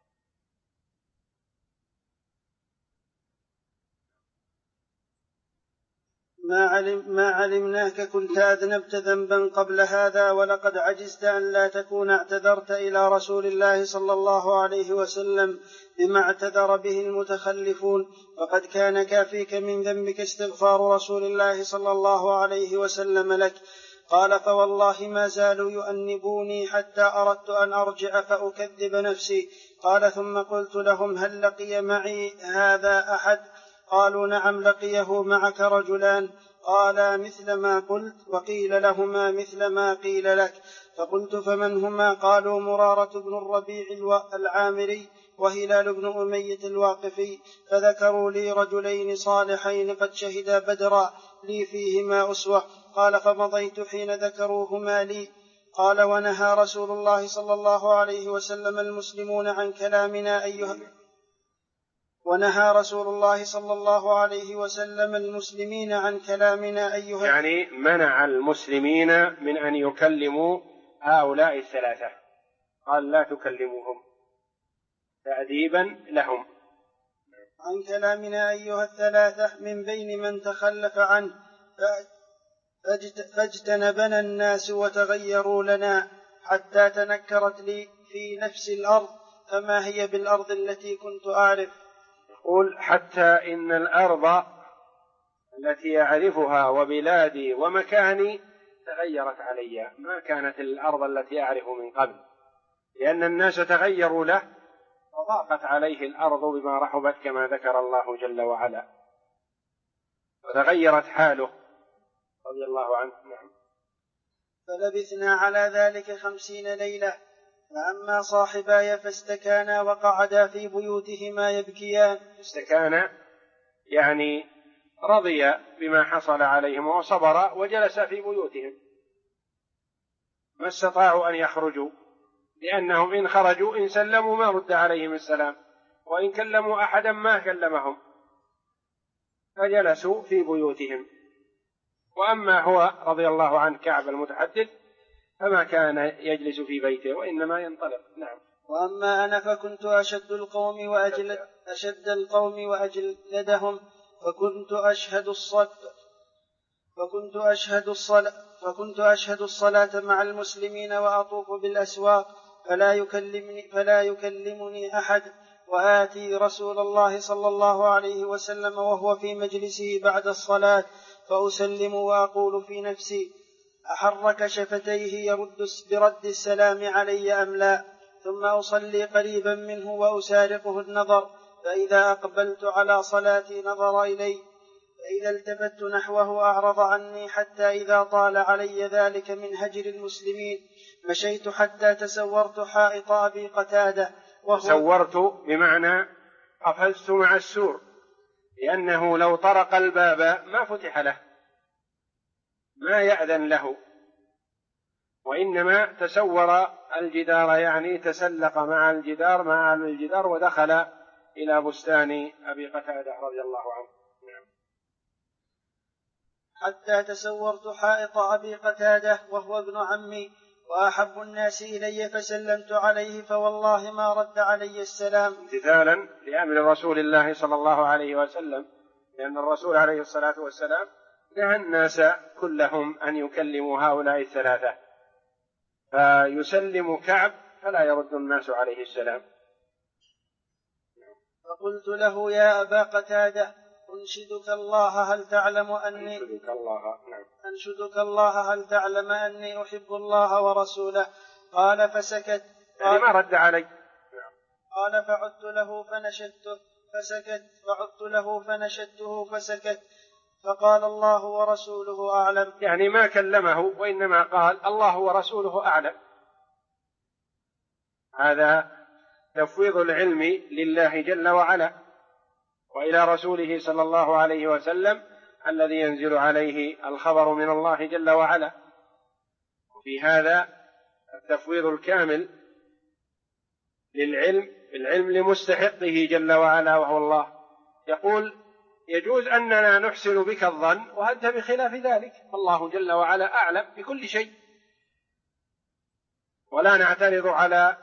ما علمناك كنت أذنبت ذنبا قبل هذا، ولقد عجزت أن لا تكون اعتذرت إلى رسول الله صلى الله عليه وسلم بما اعتذر به المتخلفون، فقد كان كافيك من ذنبك استغفار رسول الله صلى الله عليه وسلم لك. قال فوالله ما زالوا يؤنبوني حتى أردت أن أرجع فأكذب نفسي. قال ثم قلت لهم هل لقي معي هذا أحد؟ قالوا نعم لقيه معك رجلان. قالا مثل ما قلت، وقيل لهما مثل ما قيل لك. فقلت فمن هما؟ قالوا مرارة بن الربيع العامري وهلال بن أمية الواقفي. فذكروا لي رجلين صالحين قد شهدا بدرا لي فيهما أسوة. قال فمضيت حين ذكروهما لي. قال ونهى رسول الله صلى الله عليه وسلم المسلمون عن كلامنا أيها ونهى رسول الله صلى الله عليه وسلم المسلمين عن كلامنا أيها، يعني منع المسلمين من أن يكلموا هؤلاء الثلاثة، قال لا تكلموهم تأديبا لهم. عن كلامنا أيها الثلاثة من بين من تخلف عنه، فاجتنبنا الناس وتغيروا لنا حتى تنكرت لي في نفس الأرض، فما هي بالأرض التي كنت أعرف. قل حتى إن الأرض التي أعرفها وبلادي ومكاني تغيرت علي، ما كانت الأرض التي أعرف من قبل، لأن الناس تغيروا له وضاقت عليه الأرض بما رحبت كما ذكر الله جل وعلا، وتغيرت حاله رضي الله عنه. نعم. فلبثنا على ذلك 50 ليلة. فأما صاحباي فاستكانا وقعدا في بيوتهما يبكيان. استكانا يعني رضي بما حصل عليهم وصبر وجلس في بيوتهم، ما استطاعوا أن يخرجوا، لأنهم إن خرجوا إن سلموا ما رد عليهم السلام، وإن كلموا أحدا ما كلمهم، فجلسوا في بيوتهم. وأما هو رضي الله عنه كعب المتحدث فما كان يجلس في بيته وإنما ينطلق. نعم. وأما أنا فكنت أشد القوم وأجلدهم، فكنت أشهد الصلاة مع المسلمين وأطوف بالأسواق فلا يكلمني أحد، وآتي رسول الله صلى الله عليه وسلم وهو في مجلسه بعد الصلاة فأسلم وأقول في نفسي: أحرك شفتيه برد السلام علي أم لا؟ ثم أصلي قريبا منه وأسارقه النظر، فإذا أقبلت على صلاتي نظر إلي، فإذا التفت نحوه أعرض عني، حتى إذا طال علي ذلك من هجر المسلمين مشيت حتى تسورت حائط أبي قتادة. تسورت بمعنى قفزت مع السور، لأنه لو طرق الباب ما فتح له، ما يأذن له، وإنما تسور الجدار، يعني تسلق مع الجدار ودخل إلى بستان أبي قتادة رضي الله عنه. نعم. حتى تسورت حائط أبي قتادة وهو ابن عمي وأحب الناس إلي، فسلمت عليه فوالله ما رد علي السلام، امتثالا لأمر رسول الله صلى الله عليه وسلم، لأن الرسول عليه الصلاة والسلام نهى الناس كلهم أن يكلموا هؤلاء الثلاثة، فيسلم كعب فلا يرد الناس عليه السلام. فقلت له: يا أبا قتادة، أنشدك الله هل تعلم أني أحب الله ورسوله؟ قال فسكت. يعني ما رد علي. قال فعدت له فنشدته فسكت، فقال: الله ورسوله أعلم. يعني ما كلمه، وإنما قال: الله ورسوله أعلم. هذا تفويض العلم لله جل وعلا وإلى رسوله صلى الله عليه وسلم الذي ينزل عليه الخبر من الله جل وعلا. وفي هذا التفويض الكامل العلم لمستحقه جل وعلا وهو الله. يقول: يجوز أننا نحسن بك الظن وأنت بخلاف ذلك، الله جل وعلا أعلم بكل شيء، ولا نعترض على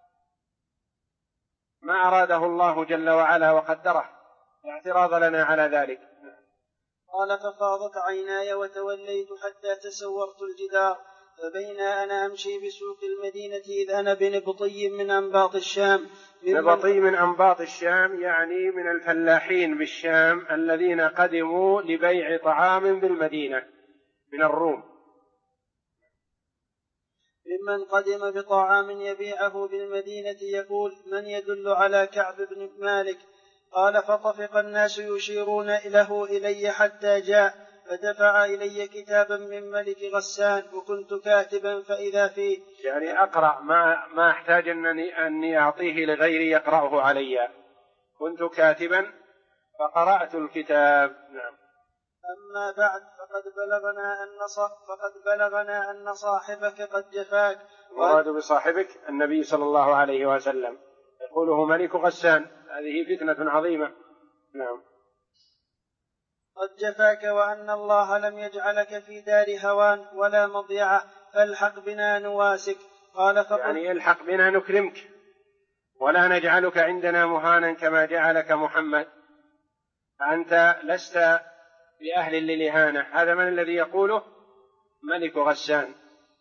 ما أراده الله جل وعلا وقدره، لا اعتراض لنا على ذلك. قال: ففاضت عيناي وتوليت حتى تسورت الجدار، فبينا أنا أمشي بسوق المدينة إذ أنا بنبطي من أنباط الشام. نبطي من أنباط الشام يعني من الفلاحين بالشام الذين قدموا لبيع طعام بالمدينة من الروم، ممن قدم بطعام يبيعه بالمدينة، يقول: من يدل على كعب بن مالك؟ قال: فطفق الناس يشيرون له إلي حتى جاء، فدفع إلي كتابا من ملك غسان، وكنت كاتبا فإذا فيه، يعني أقرأ ما أحتاج أني أعطيه لغيري يقرأه علي، كنت كاتبا فقرأت الكتاب. نعم. أما بعد، فقد بلغنا أن صاحبك قد جفاك. مراد بصاحبك النبي صلى الله عليه وسلم، يقوله ملك غسان، هذه فتنة عظيمة. نعم. قد جفاك، وأن الله لم يجعلك في دار هوان ولا مضيعة، فالحق بنا نواسك. قال: يعني الحق بنا نكرمك ولا نجعلك عندنا مهانا كما جعلك محمد، فأنت لست بأهل للإهانة. هذا من الذي يقوله؟ ملك غسان،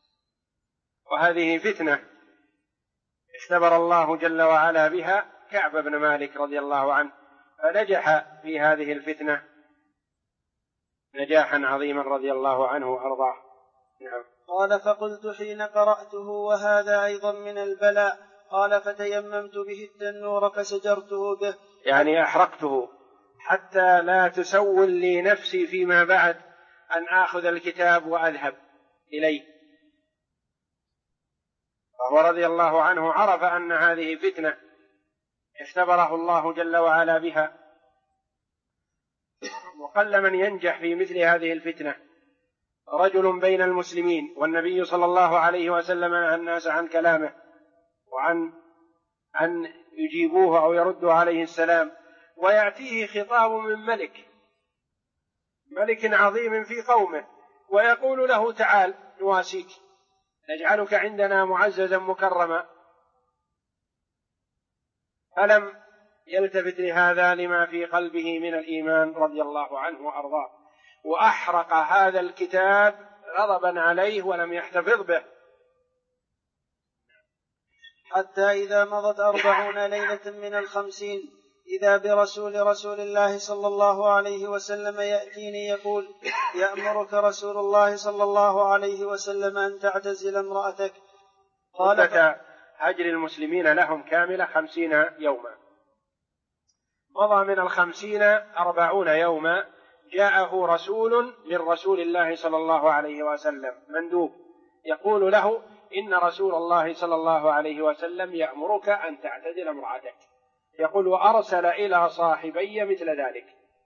وهذه فتنة اختبر الله جل وعلا بها كعب بن مالك رضي الله عنه، فنجح في هذه الفتنة نجاحا عظيما رضي الله عنه وأرضاه. نعم. قال فقلت حين قرأته وهذا أيضا من البلاء. قال فتيممت به التنور فسجرته به، يعني أحرقته حتى لا تسول لي نفسي فيما بعد أن آخذ الكتاب وأذهب إليه. فهو رضي الله عنه عرف أن هذه فتنة اختبره الله جل وعلا بها، وقل من ينجح في مثل هذه الفتنة. رجل بين المسلمين والنبي صلى الله عليه وسلم نهى الناس عن كلامه وعن أن يجيبوه أو يردوا عليه السلام، ويأتيه خطاب من ملك عظيم في قومه ويقول له تعال نواسيك نجعلك عندنا معززا مكرما. فلم يلتفت لهذا لما في قلبه من الإيمان رضي الله عنه وأرضاه، وأحرق هذا الكتاب غضبا عليه ولم يحتفظ به. حتى إذا مضت 40 ليلة من 50 إذا برسول الله صلى الله عليه وسلم يأتيني يقول يأمرك رسول الله صلى الله عليه وسلم أن تعتزل امرأتك. مدة هجر المسلمين لهم كاملة 50 يوما، مضى من 50 40 يوما، جاءه رسول من رسول الله صلى الله عليه وسلم مندوب يقول له إن رسول الله صلى الله عليه وسلم يأمرك أن تعتزل امرأتك. يقول وأرسل إلى صاحبي مثل ذلك.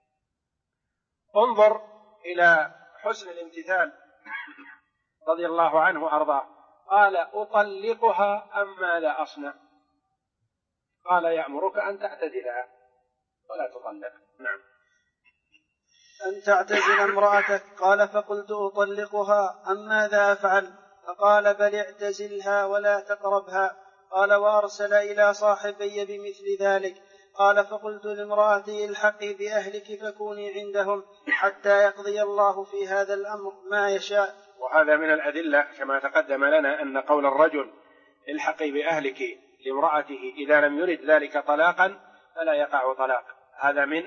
انظر إلى حسن الامتثال رضي الله عنه وأرضاه. قال أطلقها أم ماذا أصنع؟ قال يأمرك أن تعتزلها ولا تطلق. نعم. أن تعتزل امرأتك. قال فقلت أطلقها أم ماذا أفعل؟ فقال بل اعتزلها ولا تقربها. قال وأرسل إلى صاحبي بمثل ذلك. قال فقلت لامرأتي الحقي بأهلك فكوني عندهم حتى يقضي الله في هذا الأمر ما يشاء. وهذا من الأدلة كما تقدم لنا أن قول الرجل الحقي بأهلك لامرأته إذا لم يرد ذلك طلاقا فلا يقع طلاق، هذا من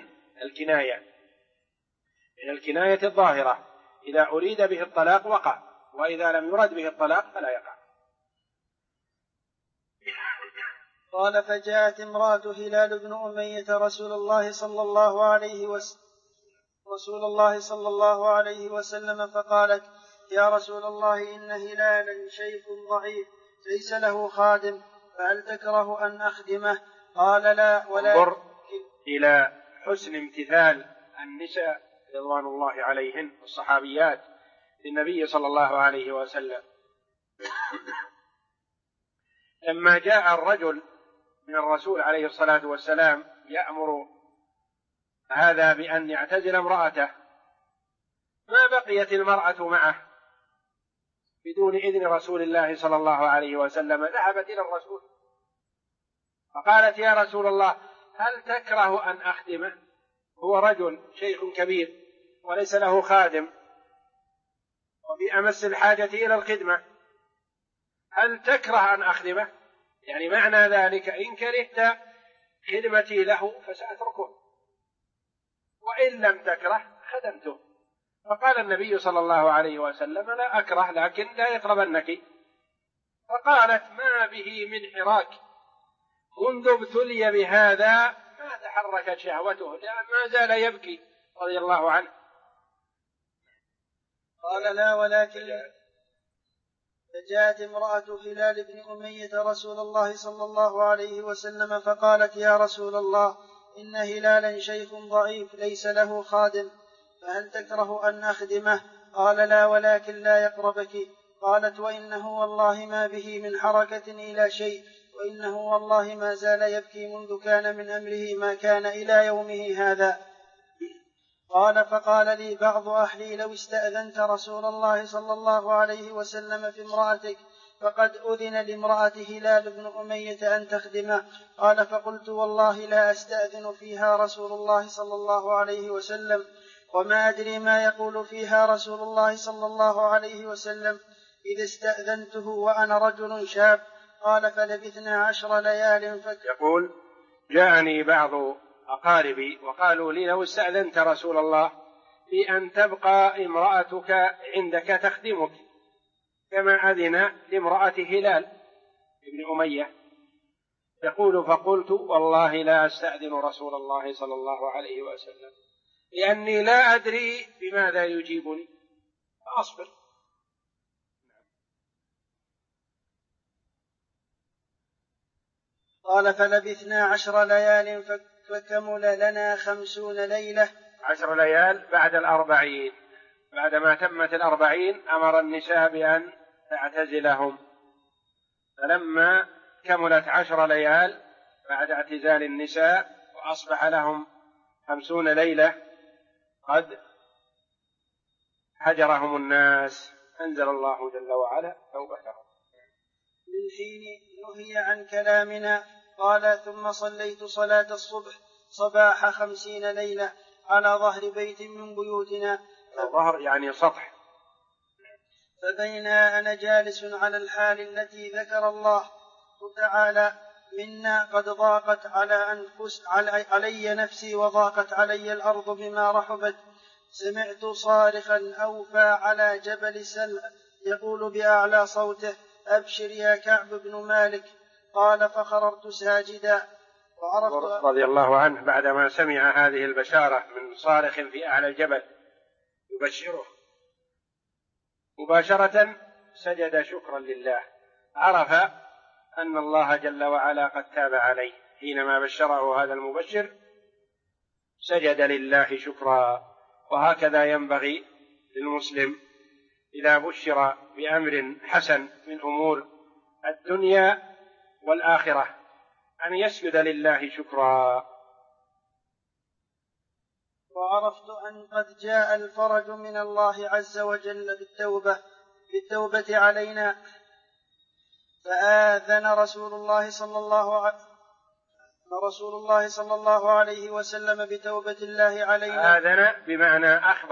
الكناية الظاهرة. إذا أريد به الطلاق وقع، وإذا لم يرد به الطلاق فلا يقع. قال فجاءت امرأة هلال بن أمية رسول الله صلى الله عليه وسلم فقالت يا رسول الله إن هلالا شيخ ضعيف ليس له خادم فهل تكره أن أخدمه؟ قال لا ولا. انظر إلى حسن امتثال النساء رضوان الله عليهن والصحابيات للنبي صلى الله عليه وسلم. لما جاء الرجل من الرسول عليه الصلاة والسلام يأمر هذا بأن يعتزل امرأته، ما بقيت المرأة معه بدون إذن رسول الله صلى الله عليه وسلم، ذهبت إلى الرسول فقالت يا رسول الله هل تكره أن أخدمه؟ هو رجل شيخ كبير وليس له خادم وفي أمس الحاجة إلى الخدمة، هل تكره أن أخدمه؟ يعني معنى ذلك إن كرهت خدمتي له فسأتركه، وإن لم تكره خدمته. فقال النبي صلى الله عليه وسلم لا أكره لكن لا يقربنك. فقالت ما به من حراك منذ ابتلي بهذا ما تحركت شهوته لأن ما زال يبكي رضي الله عنه. قال لا ولكن. فجاءت امرأة هلال بن أمية رسول الله صلى الله عليه وسلم فقالت يا رسول الله إن هلالا شيخ ضعيف ليس له خادم فهل تكره أن أخدمه؟ قال لا ولكن لا يقربك. قالت وإنه والله ما به من حركة إلى شيء وإنه والله ما زال يبكي منذ كان من أمره ما كان إلى يومه هذا. قال فقال لي بعض أهلي لو استأذنت رسول الله صلى الله عليه وسلم في امرأتك فقد أذن لامرأة هلال بن أمية أن تخدمه. قال فقلت والله لا أستأذن فيها رسول الله صلى الله عليه وسلم وما أدري ما يقول فيها رسول الله صلى الله عليه وسلم إذا استأذنته وأنا رجل شاب. قال فلبثنا 10 ليال يقول جاءني بعض أقاربي وقالوا لي لو استأذنت رسول الله في أن تبقى امرأتك عندك تخدمك كما أذن لامرأة هلال بن أمية، يقول فقلت والله لا أستأذن رسول الله صلى الله عليه وسلم لأني لا أدري بماذا يجيبني فأصبر. قال فلبثنا 10 ليال فكمل لنا 50 ليلة. 10 ليال بعد 40، بعدما تمت 40 أمر النساء بأن تعتزلهم، فلما كملت 10 ليال بعد اعتزال النساء وأصبح لهم 50 ليلة قد هجرهم الناس أنزل الله جل وعلا توبتهم. من حين نهي عن كلامنا قال ثم صليت صلاة الصبح صباح 50 ليلة على ظهر بيت من بيوتنا. الظهر يعني سطح. فبينا أنا جالس على الحال التي ذكر الله تعالى منا قد ضاقت علي نفسي وضاقت علي الأرض بما رحبت، سمعت صارخا أوفى على جبل سلع يقول بأعلى صوته أبشر يا كعب بن مالك. قال فخررت ساجدا وعرفت رضي الله عنه بعدما سمع هذه البشارة من صارخ في أعلى الجبل يبشره مباشرة سجد شكرا لله، عرف أن الله جل وعلا قد تاب عليه حينما بشره هذا المبشر سجد لله شكرا. وهكذا ينبغي للمسلم إذا بشر بأمر حسن من أمور الدنيا والآخرة أن يسجد لله شكرا. وعرفت أن قد جاء الفرج من الله عز وجل بالتوبة علينا، فآذن رسول الله صلى الله عليه وسلم بتوبة الله علينا. آذن بمعنى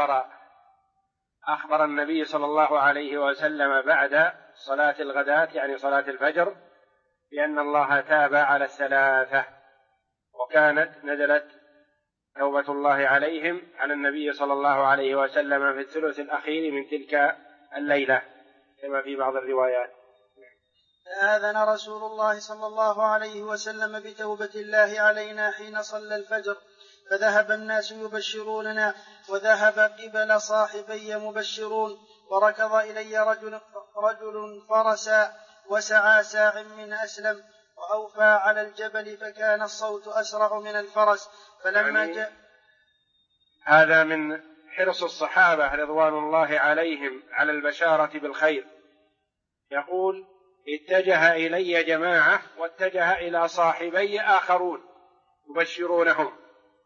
أخبر النبي صلى الله عليه وسلم بعد صلاة الغداة يعني صلاة الفجر بأن الله تاب على الثلاثة، وكانت نزلت توبة الله عليهم على النبي صلى الله عليه وسلم في الثلث الأخير من تلك الليلة كما في بعض الروايات. فآذن رسول الله صلى الله عليه وسلم بتوبة الله علينا حين صلى الفجر، فذهب الناس يبشروننا وذهب قبل صاحبي مبشرون، وركض إلي رجل فرسا وسعى ساع من أسلم وأوفى على الجبل فكان الصوت أسرع من الفرس. فلما يعني هذا من حرص الصحابة رضوان الله عليهم على البشارة بالخير. يقول اتجه إلي جماعة واتجه إلى صاحبي آخرون يبشرونهم،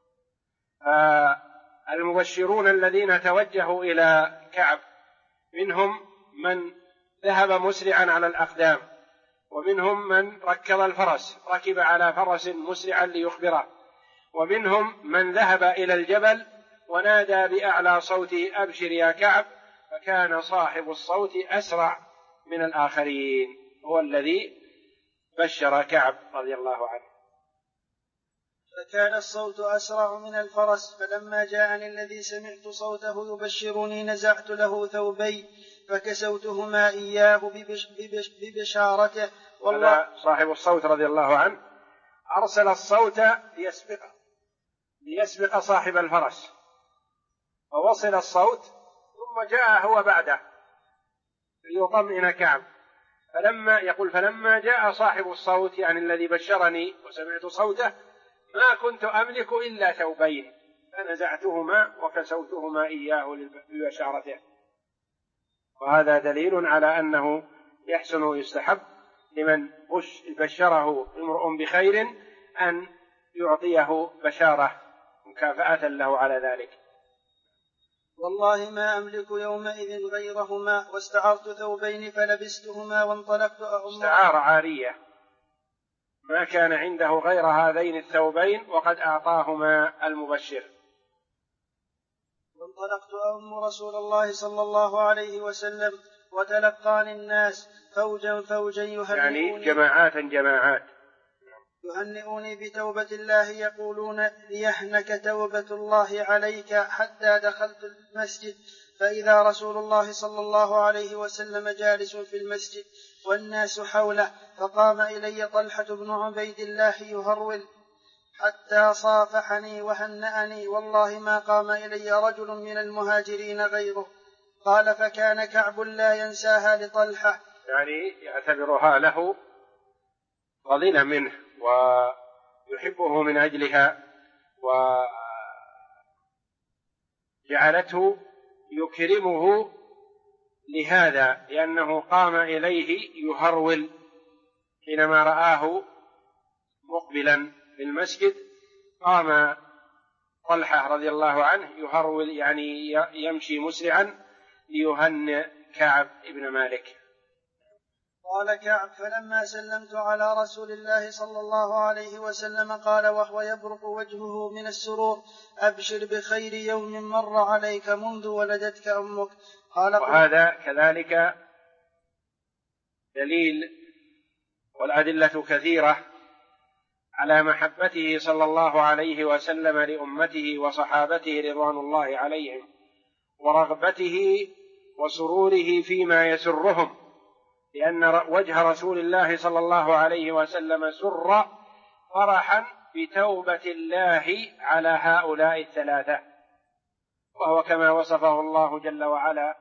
المبشرون الذين توجهوا إلى كعب منهم من ذهب مسرعا على الأقدام، ومنهم من ركب الفرس ركب على فرس مسرعا ليخبره، ومنهم من ذهب إلى الجبل ونادى بأعلى صوته أبشر يا كعب، فكان صاحب الصوت أسرع من الآخرين هو الذي بشر كعب رضي الله عنه. فكان الصوت أسرع من الفرس. فلما جاءني الذي سمعت صوته يبشرني نزعت له ثوبي فكسوتهما إياه ببشارته. والله صاحب الصوت رضي الله عنه أرسل الصوت ليسبق صاحب الفرس، فوصل الصوت ثم جاء هو بعده ليطمئن كعب. فلما جاء صاحب الصوت يعني الذي بشرني وسمعت صوته ما كنت أملك إلا ثوبين فنزعتهما وكسوتهما إياه لبشارته. وهذا دليل على أنه يحسن ويستحب لمن بشره امرؤ بخير أن يعطيه بشارة مكافأة له على ذلك. والله ما أملك يومئذ غيرهما واستعرت ثوبين فلبستهما وانطلقت استعار عارية ما كان عنده غير هذين الثوبين وقد أعطاهما المبشر. وانطلقت أم رسول الله صلى الله عليه وسلم وتلقاني الناس فوجا يهنئوني يعني جماعات يهنئوني بتوبة الله يقولون ليهنك توبة الله عليك، حتى دخلت المسجد فإذا رسول الله صلى الله عليه وسلم جالس في المسجد والناس حوله، فقام إلي طلحة بن عبيد الله يهرول حتى صافحني وهنأني، والله ما قام إلي رجل من المهاجرين غيره. قال فكان كعب لا ينساها لطلحة، يعني يعتبرها له فضيلة منه ويحبه من أجلها، وجعلته يكرمه لهذا، لأنه قام إليه يهرول حينما رآه مقبلا في المسجد. قام طلحة رضي الله عنه يهرول، يعني يمشي مسرعا ليهنئ كعب بن مالك. قال كعب فلما سلمت على رسول الله صلى الله عليه وسلم قال وهو يبرق وجهه من السرور أبشر بخير يوم مر عليك منذ ولدتك أمك. وهذا كذلك دليل، والأدلة كثيرة على محبته صلى الله عليه وسلم لأمته وصحابته رضوان الله عليهم، ورغبته وسروره فيما يسرهم، لأن وجه رسول الله صلى الله عليه وسلم سر فرحا بتوبة الله على هؤلاء الثلاثة، وهو كما وصفه الله جل وعلا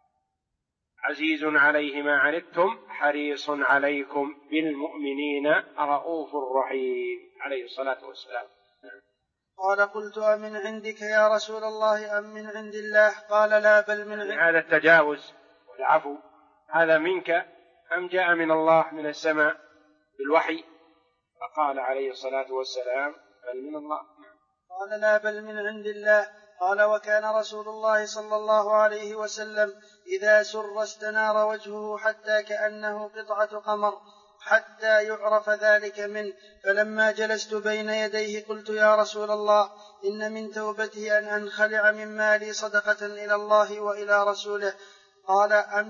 عزيز عليه ما عنتم حريص عليكم بالمؤمنين رؤوف رحيم عليه الصلاة والسلام. قال قلت أمن عندك يا رسول الله أم من عند الله؟ قال لا بل من عندك. هذا التجاوز والعفو هذا منك أم جاء من الله من السماء بالوحي؟ فقال عليه الصلاة والسلام بل من الله. قال لا بل من عند الله. قال وكان رسول الله صلى الله عليه وسلم إذا سر استنار وجهه حتى كأنه قطعة قمر حتى يعرف ذلك منه. فلما جلست بين يديه قلت يا رسول الله إن من توبته أن أنخلع من مالي صدقة إلى الله وإلى رسوله. قال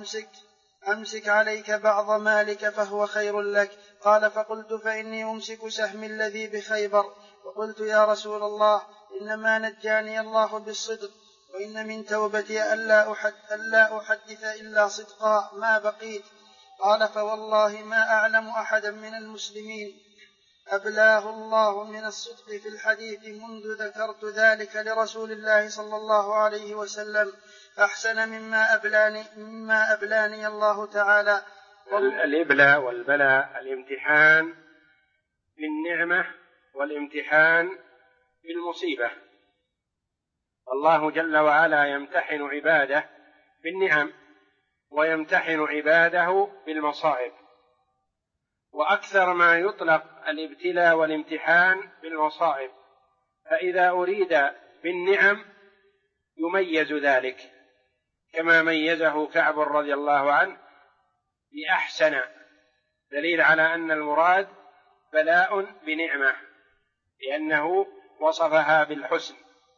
أمسك عليك بعض مالك فهو خير لك. قال فقلت فإني أمسك سهمي الذي بخيبر. وقلت يا رسول الله إنما نجاني الله بالصدق، وإن من توبتي ألا أحدث إلا صدقا ما بقيت. قال فوالله ما أعلم أحدا من المسلمين أبلاه الله من الصدق في الحديث منذ ذكرت ذلك لرسول الله صلى الله عليه وسلم أحسن مما أبلاني الله تعالى. الإبلاء والبلاء الامتحان بالنعمة والامتحان بالمصيبة. الله جل وعلا يمتحن عباده بالنعم ويمتحن عباده بالمصائب، وأكثر ما يطلق الابتلاء والامتحان بالمصائب، فإذا أريد بالنعم يميز ذلك كما ميزه كعب رضي الله عنه بأحسن، دليل على أن المراد بلاء بنعمة لأنه وصفها بالحسن.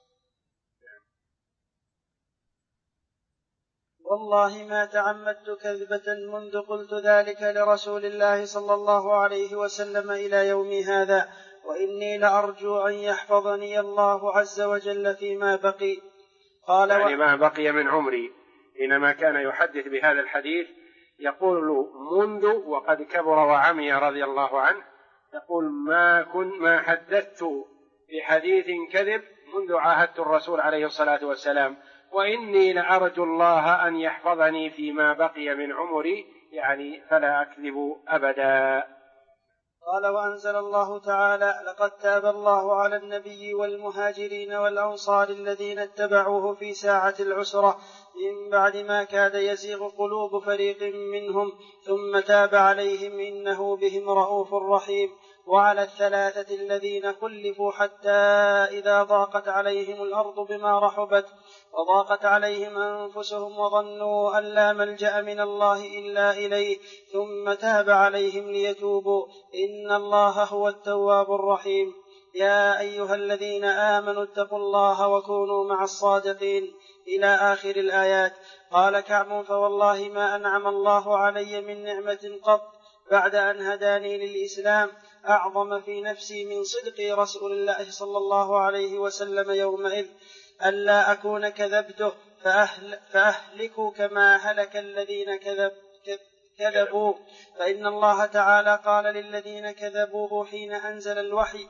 والله ما تعمدت كذبة منذ قلت ذلك لرسول الله صلى الله عليه وسلم إلى يوم هذا، وإني لأرجو أن يحفظني الله عز وجل فيما بقي. قال يعني ما بقي من عمري، حينما كان يحدث بهذا الحديث يقول منذ، وقد كبر وعمي رضي الله عنه، يقول ما حدثت بحديث كذب منذ عاهدت الرسول عليه الصلاة والسلام، وإني لأرجو الله أن يحفظني فيما بقي من عمري، يعني فلا أكذب أبدا. قال وأنزل الله تعالى لقد تاب الله على النبي والمهاجرين والأنصار الذين اتبعوه في ساعة العسرة من بعد ما كاد يزيغ قلوب فريق منهم ثم تاب عليهم إنه بهم رؤوف رحيم. وعلى الثلاثة الذين خلفوا حتى إذا ضاقت عليهم الأرض بما رحبت وضاقت عليهم أنفسهم وظنوا أن لا ملجأ من الله إلا إليه ثم تاب عليهم ليتوبوا إن الله هو التواب الرحيم. يا أيها الذين آمنوا اتقوا الله وكونوا مع الصادقين إلى آخر الآيات. قال كعب فوالله ما أنعم الله علي من نعمة قط بعد أن هداني للإسلام أعظم في نفسي من صدق رسول الله صلى الله عليه وسلم يومئذ ألا أكون كذبته فأهلك كما هلك الذين كذبوا. فإن الله تعالى قال للذين كذبوه حين أنزل الوحي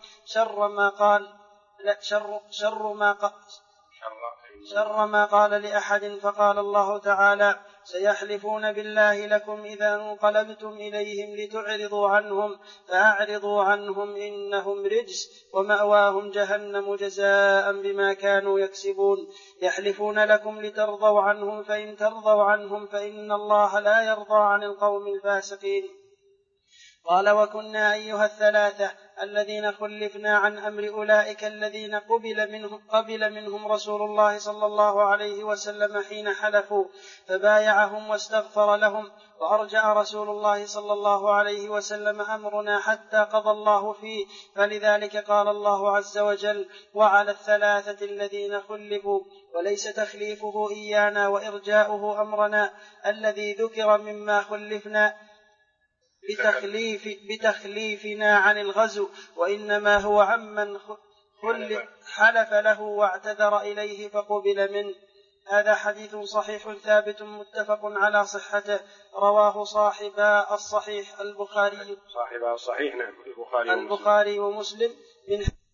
شر ما قال لأحد، فقال الله تعالى سيحلفون بالله لكم إذا انقلبتم إليهم لتعرضوا عنهم فأعرضوا عنهم إنهم رجس ومأواهم جهنم جزاء بما كانوا يكسبون. يحلفون لكم لترضوا عنهم فإن ترضوا عنهم فإن الله لا يرضى عن القوم الفاسقين. قال وكنا أيها الثلاثة الذين خلفنا عن أمر أولئك الذين قبل منهم رسول الله صلى الله عليه وسلم حين حلفوا فبايعهم واستغفر لهم، وأرجع رسول الله صلى الله عليه وسلم أمرنا حتى قضى الله فيه. فلذلك قال الله عز وجل وعلى الثلاثة الذين خلفوا، وليس تخليفه إيانا وإرجاؤه أمرنا الذي ذكر مما خلفنا بتخليفنا عن الغزو، وإنما هو عمن حلف له واعتذر إليه فقبل منه. هذا حديث صحيح ثابت متفق على صحته، رواه صاحبا الصحيح البخاري ومسلم من